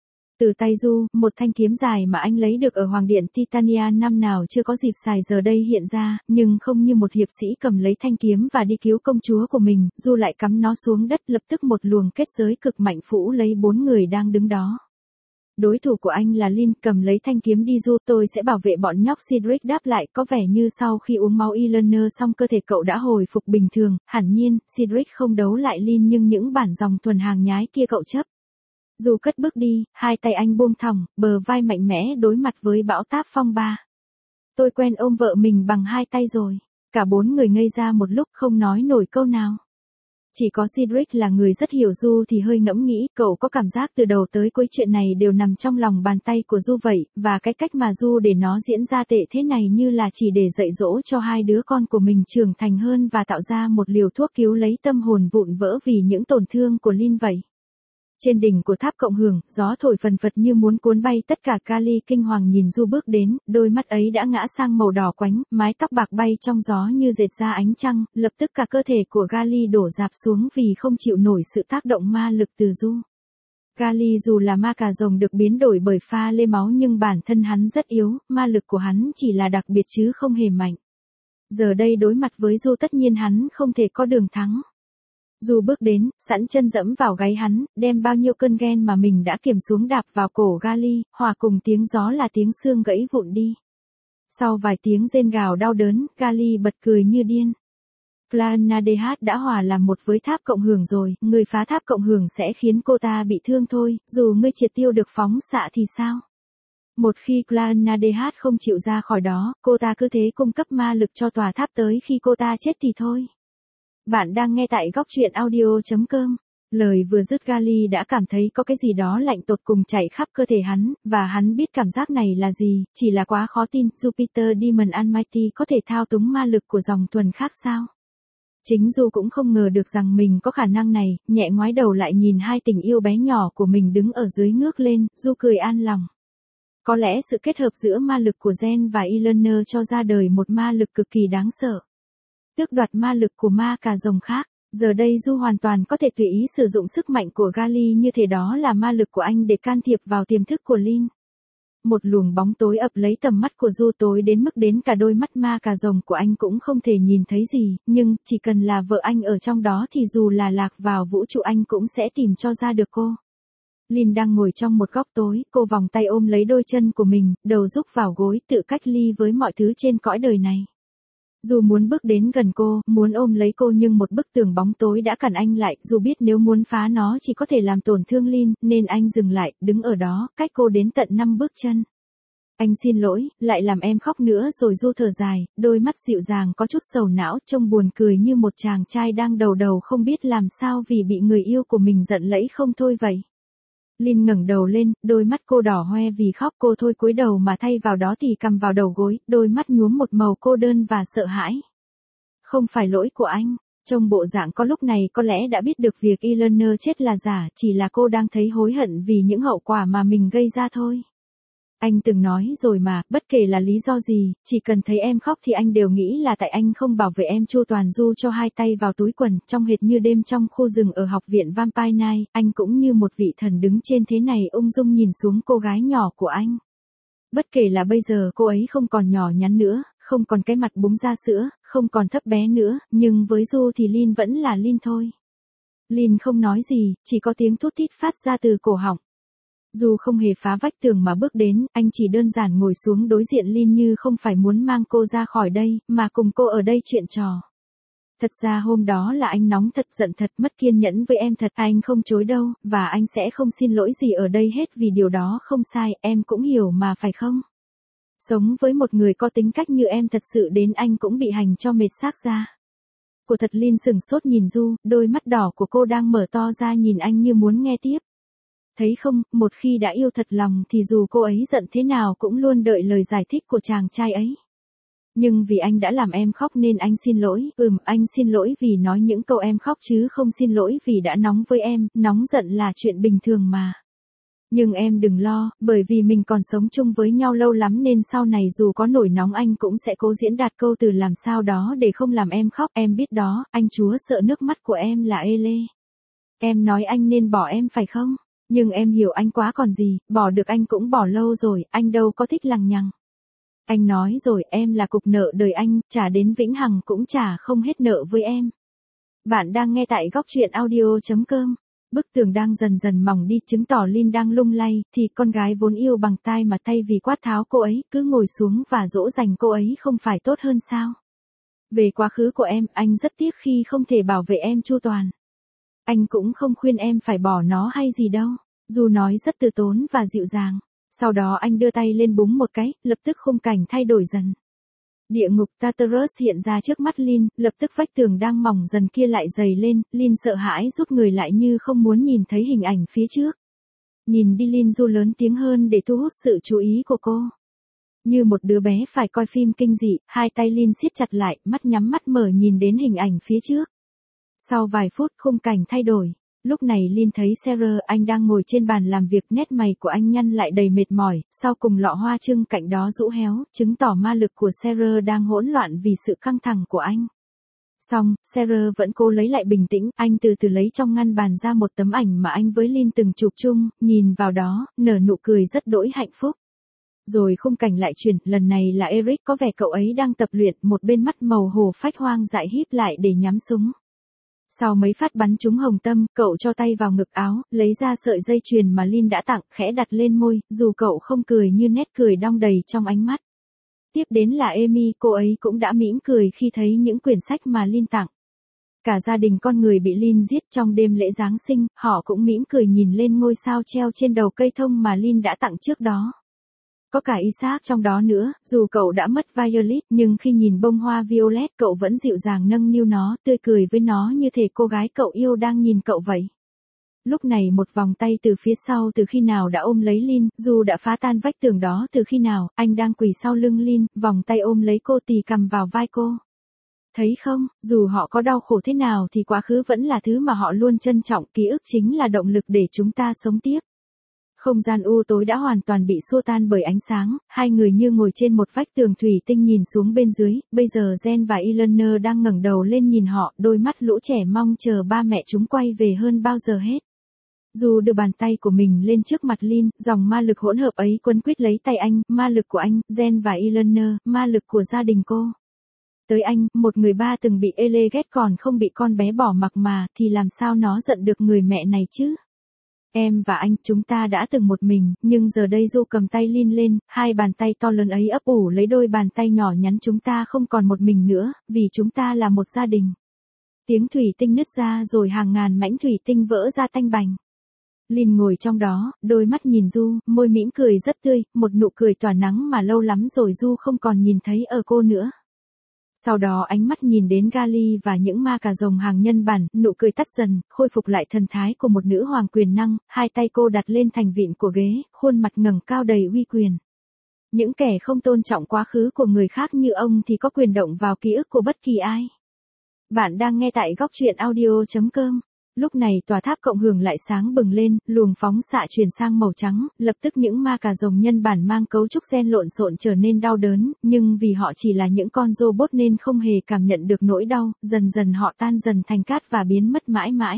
Từ tay Du, một thanh kiếm dài mà anh lấy được ở Hoàng điện Titania năm nào chưa có dịp xài giờ đây hiện ra, nhưng không như một hiệp sĩ cầm lấy thanh kiếm và đi cứu công chúa của mình, Du lại cắm nó xuống đất, lập tức một luồng kết giới cực mạnh phủ lấy bốn người đang đứng đó. Đối thủ của anh là Lin, cầm lấy thanh kiếm đi Du, tôi sẽ bảo vệ bọn nhóc. Cedric đáp lại, có vẻ như sau khi uống máu Eleanor xong cơ thể cậu đã hồi phục bình thường. Hẳn nhiên, Cedric không đấu lại Lin nhưng những bản dòng thuần hàng nhái kia cậu chấp. Du cất bước đi, hai tay anh buông thõng, bờ vai mạnh mẽ đối mặt với bão táp phong ba. Tôi quen ôm vợ mình bằng hai tay rồi. Cả bốn người ngây ra một lúc không nói nổi câu nào. Chỉ có Cedric là người rất hiểu Du thì hơi ngẫm nghĩ, cậu có cảm giác từ đầu tới cuối chuyện này đều nằm trong lòng bàn tay của Du vậy, và cái cách mà Du để nó diễn ra tệ thế này như là chỉ để dạy dỗ cho hai đứa con của mình trưởng thành hơn và tạo ra một liều thuốc cứu lấy tâm hồn vụn vỡ vì những tổn thương của Lin vậy. Trên đỉnh của tháp cộng hưởng, gió thổi phần phật như muốn cuốn bay tất cả. Kali kinh hoàng nhìn Du bước đến, đôi mắt ấy đã ngã sang màu đỏ quánh, mái tóc bạc bay trong gió như dệt ra ánh trăng, lập tức cả cơ thể của Kali đổ rạp xuống vì không chịu nổi sự tác động ma lực từ Du. Kali dù là ma cà rồng được biến đổi bởi pha lê máu nhưng bản thân hắn rất yếu, ma lực của hắn chỉ là đặc biệt chứ không hề mạnh. Giờ đây đối mặt với Du tất nhiên hắn không thể có đường thắng. Du bước đến, sẵn chân dẫm vào gáy hắn, đem bao nhiêu cơn ghen mà mình đã kiềm xuống đạp vào cổ Gali, hòa cùng tiếng gió là tiếng xương gãy vụn đi. Sau vài tiếng rên gào đau đớn, Gali bật cười như điên. Clannadh đã hòa làm một với tháp cộng hưởng rồi, người phá tháp cộng hưởng sẽ khiến cô ta bị thương thôi, dù ngươi triệt tiêu được phóng xạ thì sao? Một khi Clannadh không chịu ra khỏi đó, cô ta cứ thế cung cấp ma lực cho tòa tháp tới khi cô ta chết thì thôi. Bạn đang nghe tại góc truyện audio.com. Lời vừa dứt Gali đã cảm thấy có cái gì đó lạnh tột cùng chạy khắp cơ thể hắn, và hắn biết cảm giác này là gì, chỉ là quá khó tin, Jupiter Demon Almighty có thể thao túng ma lực của dòng thuần khác sao? Chính Du cũng không ngờ được rằng mình có khả năng này, nhẹ ngoái đầu lại nhìn hai tình yêu bé nhỏ của mình đứng ở dưới ngước lên, Du cười an lòng. Có lẽ sự kết hợp giữa ma lực của Gen và Eleanor cho ra đời một ma lực cực kỳ đáng sợ. Tước đoạt ma lực của ma cà rồng khác, giờ đây Du hoàn toàn có thể tùy ý sử dụng sức mạnh của Gali như thể đó là ma lực của anh để can thiệp vào tiềm thức của Lin. một luồng bóng tối ập lấy tầm mắt của Du, tối đến mức đến cả đôi mắt ma cà rồng của anh cũng không thể nhìn thấy gì, nhưng chỉ cần là vợ anh ở trong đó thì dù là lạc vào vũ trụ anh cũng sẽ tìm cho ra được cô. Lynn đang ngồi trong một góc tối, cô vòng tay ôm lấy đôi chân của mình, đầu rúc vào gối, tự cách ly với mọi thứ trên cõi đời này. Dù muốn bước đến gần cô, muốn ôm lấy cô nhưng một bức tường bóng tối đã cản anh lại, dù biết nếu muốn phá nó chỉ có thể làm tổn thương Lynn, nên anh dừng lại, đứng ở đó, cách cô đến tận 5 bước chân. Anh xin lỗi, lại làm em khóc nữa rồi. Du thở dài, đôi mắt dịu dàng có chút sầu não, trông buồn cười như một chàng trai đang đầu đầu không biết làm sao vì bị người yêu của mình giận lẫy không thôi vậy. Lynn ngẩng đầu lên, đôi mắt cô đỏ hoe vì khóc, cô thôi cúi đầu mà thay vào đó thì cầm vào đầu gối, đôi mắt nhuốm một màu cô đơn và sợ hãi. Không phải lỗi của anh, trông bộ dạng có lúc này có lẽ đã biết được việc Eleanor chết là giả, chỉ là cô đang thấy hối hận vì những hậu quả mà mình gây ra thôi. Anh từng nói rồi mà, bất kể là lý do gì, chỉ cần thấy em khóc thì anh đều nghĩ là tại anh không bảo vệ em chu toàn. Du cho hai tay vào túi quần, trong hệt như đêm trong khu rừng ở học viện Vampire Night, anh cũng như một vị thần đứng trên thế này ung dung nhìn xuống cô gái nhỏ của anh. Bất kể là bây giờ cô ấy không còn nhỏ nhắn nữa, không còn cái mặt búng ra sữa, không còn thấp bé nữa, nhưng với Du thì Lynn vẫn là Lynn thôi. Lynn không nói gì, chỉ có tiếng thút thít phát ra từ cổ họng. Dù không hề phá vách tường mà bước đến, anh chỉ đơn giản ngồi xuống đối diện Lynn như không phải muốn mang cô ra khỏi đây, mà cùng cô ở đây chuyện trò. Thật ra hôm đó là anh nóng thật, giận thật, mất kiên nhẫn với em thật, anh không chối đâu, và anh sẽ không xin lỗi gì ở đây hết vì điều đó không sai, em cũng hiểu mà phải không? Sống với một người có tính cách như em thật sự đến anh cũng bị hành cho mệt xác ra. Của thật. Lynn sửng sốt nhìn Du, đôi mắt đỏ của cô đang mở to ra nhìn anh như muốn nghe tiếp. Thấy không, một khi đã yêu thật lòng thì dù cô ấy giận thế nào cũng luôn đợi lời giải thích của chàng trai ấy. Nhưng vì anh đã làm em khóc nên anh xin lỗi. Anh xin lỗi vì nói những câu em khóc chứ không xin lỗi vì đã nóng với em, nóng giận là chuyện bình thường mà. Nhưng em đừng lo, bởi vì mình còn sống chung với nhau lâu lắm nên sau này dù có nổi nóng anh cũng sẽ cố diễn đạt câu từ làm sao đó để không làm em khóc. Em biết đó, anh chúa sợ nước mắt của em là ê lê. Em nói anh nên bỏ em phải không? Nhưng em hiểu anh quá còn gì, bỏ được anh cũng bỏ lâu rồi, anh đâu có thích lằng nhằng. Anh nói rồi, em là cục nợ đời anh, trả đến vĩnh hằng cũng trả không hết nợ với em. Bạn đang nghe tại góc truyện audio.com. Bức tường đang dần dần mỏng đi, chứng tỏ Lynn đang lung lay, thì con gái vốn yêu bằng tai mà thay vì quát tháo cô ấy, cứ ngồi xuống và dỗ dành cô ấy không phải tốt hơn sao? Về quá khứ của em, anh rất tiếc khi không thể bảo vệ em chu toàn. Anh cũng không khuyên em phải bỏ nó hay gì đâu. Du nói rất từ tốn và dịu dàng. Sau đó anh đưa tay lên búng một cái, lập tức khung cảnh thay đổi dần. Địa ngục Tartarus hiện ra trước mắt Lynn, lập tức vách tường đang mỏng dần kia lại dày lên, Lynn sợ hãi rút người lại như không muốn nhìn thấy hình ảnh phía trước. Nhìn đi. Lynn Du lớn tiếng hơn để thu hút sự chú ý của cô. Như một đứa bé phải coi phim kinh dị, hai tay Lynn siết chặt lại, mắt nhắm mắt mở nhìn đến hình ảnh phía trước. Sau vài phút khung cảnh thay đổi. Lúc này Lynn thấy Sarah, anh đang ngồi trên bàn làm việc, nét mày của anh nhăn lại đầy mệt mỏi, sau cùng lọ hoa trưng cạnh đó rũ héo, chứng tỏ ma lực của Sarah đang hỗn loạn vì sự căng thẳng của anh. Xong, Sarah vẫn cố lấy lại bình tĩnh, anh từ từ lấy trong ngăn bàn ra một tấm ảnh mà anh với Lynn từng chụp chung, nhìn vào đó, nở nụ cười rất đỗi hạnh phúc. Rồi khung cảnh lại chuyển, lần này là Eric, có vẻ cậu ấy đang tập luyện, một bên mắt màu hổ phách hoang dại híp lại để nhắm súng. Sau mấy phát bắn trúng hồng tâm, cậu cho tay vào ngực áo, lấy ra sợi dây chuyền mà Lynn đã tặng, khẽ đặt lên môi, dù cậu không cười như nét cười đong đầy trong ánh mắt. Tiếp đến là Amy, cô ấy cũng đã mỉm cười khi thấy những quyển sách mà Lynn tặng. Cả gia đình con người bị Lynn giết trong đêm lễ Giáng sinh, họ cũng mỉm cười nhìn lên ngôi sao treo trên đầu cây thông mà Lynn đã tặng trước đó. Có cả Isaac trong đó nữa, dù cậu đã mất Violet, nhưng khi nhìn bông hoa Violet cậu vẫn dịu dàng nâng niu nó, tươi cười với nó như thể cô gái cậu yêu đang nhìn cậu vậy. Lúc này một vòng tay từ phía sau từ khi nào đã ôm lấy Lynn, dù đã phá tan vách tường đó từ khi nào, anh đang quỳ sau lưng Lynn, vòng tay ôm lấy cô tì cầm vào vai cô. Thấy không, dù họ có đau khổ thế nào thì quá khứ vẫn là thứ mà họ luôn trân trọng, ký ức chính là động lực để chúng ta sống tiếp. Không gian u tối đã hoàn toàn bị xua tan bởi ánh sáng, hai người như ngồi trên một vách tường thủy tinh nhìn xuống bên dưới, bây giờ Jen và Eleanor đang ngẩng đầu lên nhìn họ, đôi mắt lũ trẻ mong chờ ba mẹ chúng quay về hơn bao giờ hết. Du đưa bàn tay của mình lên trước mặt Lin, dòng ma lực hỗn hợp ấy quấn quýt lấy tay anh, ma lực của anh, Jen và Eleanor, ma lực của gia đình cô. Tới anh, một người ba từng bị Ele ghét còn không bị con bé bỏ mặc mà, thì làm sao nó giận được người mẹ này chứ? Em và anh, chúng ta đã từng một mình, nhưng giờ đây Du cầm tay Lin lên, hai bàn tay to lớn ấy ấp ủ lấy đôi bàn tay nhỏ nhắn chúng ta không còn một mình nữa, vì chúng ta là một gia đình. Tiếng thủy tinh nứt ra rồi hàng ngàn mảnh thủy tinh vỡ ra tanh bành. Lin ngồi trong đó, đôi mắt nhìn Du, môi mỉm cười rất tươi, một nụ cười tỏa nắng mà lâu lắm rồi Du không còn nhìn thấy ở cô nữa. Sau đó ánh mắt nhìn đến Gali và những ma cà rồng hàng nhân bản, nụ cười tắt dần, khôi phục lại thần thái của một nữ hoàng quyền năng, hai tay cô đặt lên thành vịn của ghế, khuôn mặt ngẩng cao đầy uy quyền. Những kẻ không tôn trọng quá khứ của người khác như ông thì có quyền động vào ký ức của bất kỳ ai. Bạn đang nghe tại góc truyện audio.com. Lúc này tòa tháp cộng hưởng lại sáng bừng lên, luồng phóng xạ chuyển sang màu trắng, lập tức những ma cà rồng nhân bản mang cấu trúc gen lộn xộn trở nên đau đớn, nhưng vì họ chỉ là những con robot nên không hề cảm nhận được nỗi đau, dần dần họ tan dần thành cát và biến mất mãi mãi.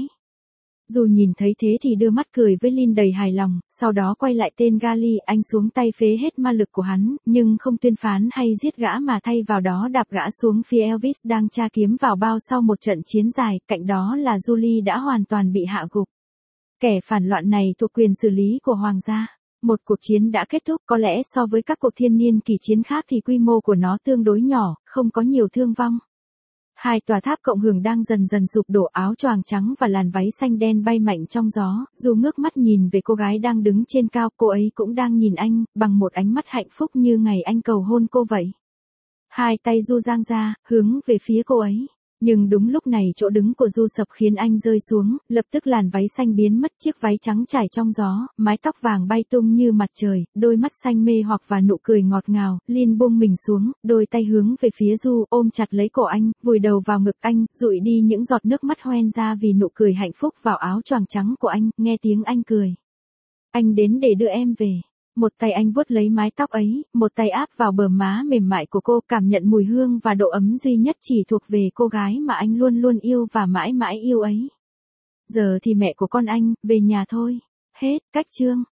Dù nhìn thấy thế thì đưa mắt cười với Lin đầy hài lòng, sau đó quay lại tên Gali, anh xuống tay phế hết ma lực của hắn, nhưng không tuyên phán hay giết gã mà thay vào đó đạp gã xuống phía Elvis đang tra kiếm vào bao sau một trận chiến dài, cạnh đó là Julie đã hoàn toàn bị hạ gục. Kẻ phản loạn này thuộc quyền xử lý của Hoàng gia. Một cuộc chiến đã kết thúc, có lẽ so với các cuộc thiên niên kỳ chiến khác thì quy mô của nó tương đối nhỏ, không có nhiều thương vong. Hai tòa tháp cộng hưởng đang dần dần sụp đổ, áo choàng trắng và làn váy xanh đen bay mạnh trong gió, Du ngước mắt nhìn về cô gái đang đứng trên cao, cô ấy cũng đang nhìn anh, bằng một ánh mắt hạnh phúc như ngày anh cầu hôn cô vậy. Hai tay Du dang ra, hướng về phía cô ấy. Nhưng đúng lúc này chỗ đứng của Du sập khiến anh rơi xuống, lập tức làn váy xanh biến mất, chiếc váy trắng trải trong gió, mái tóc vàng bay tung như mặt trời, đôi mắt xanh mê hoặc và nụ cười ngọt ngào. Lin buông mình xuống, đôi tay hướng về phía Du, ôm chặt lấy cổ anh, vùi đầu vào ngực anh, dụi đi những giọt nước mắt hoen ra vì nụ cười hạnh phúc vào áo choàng trắng của anh, nghe tiếng anh cười. Anh đến để đưa em về. Một tay anh vuốt lấy mái tóc ấy, một tay áp vào bờ má mềm mại của cô, cảm nhận mùi hương và độ ấm duy nhất chỉ thuộc về cô gái mà anh luôn luôn yêu và mãi mãi yêu ấy. Giờ thì mẹ của con anh, về nhà thôi. Hết, cách chương.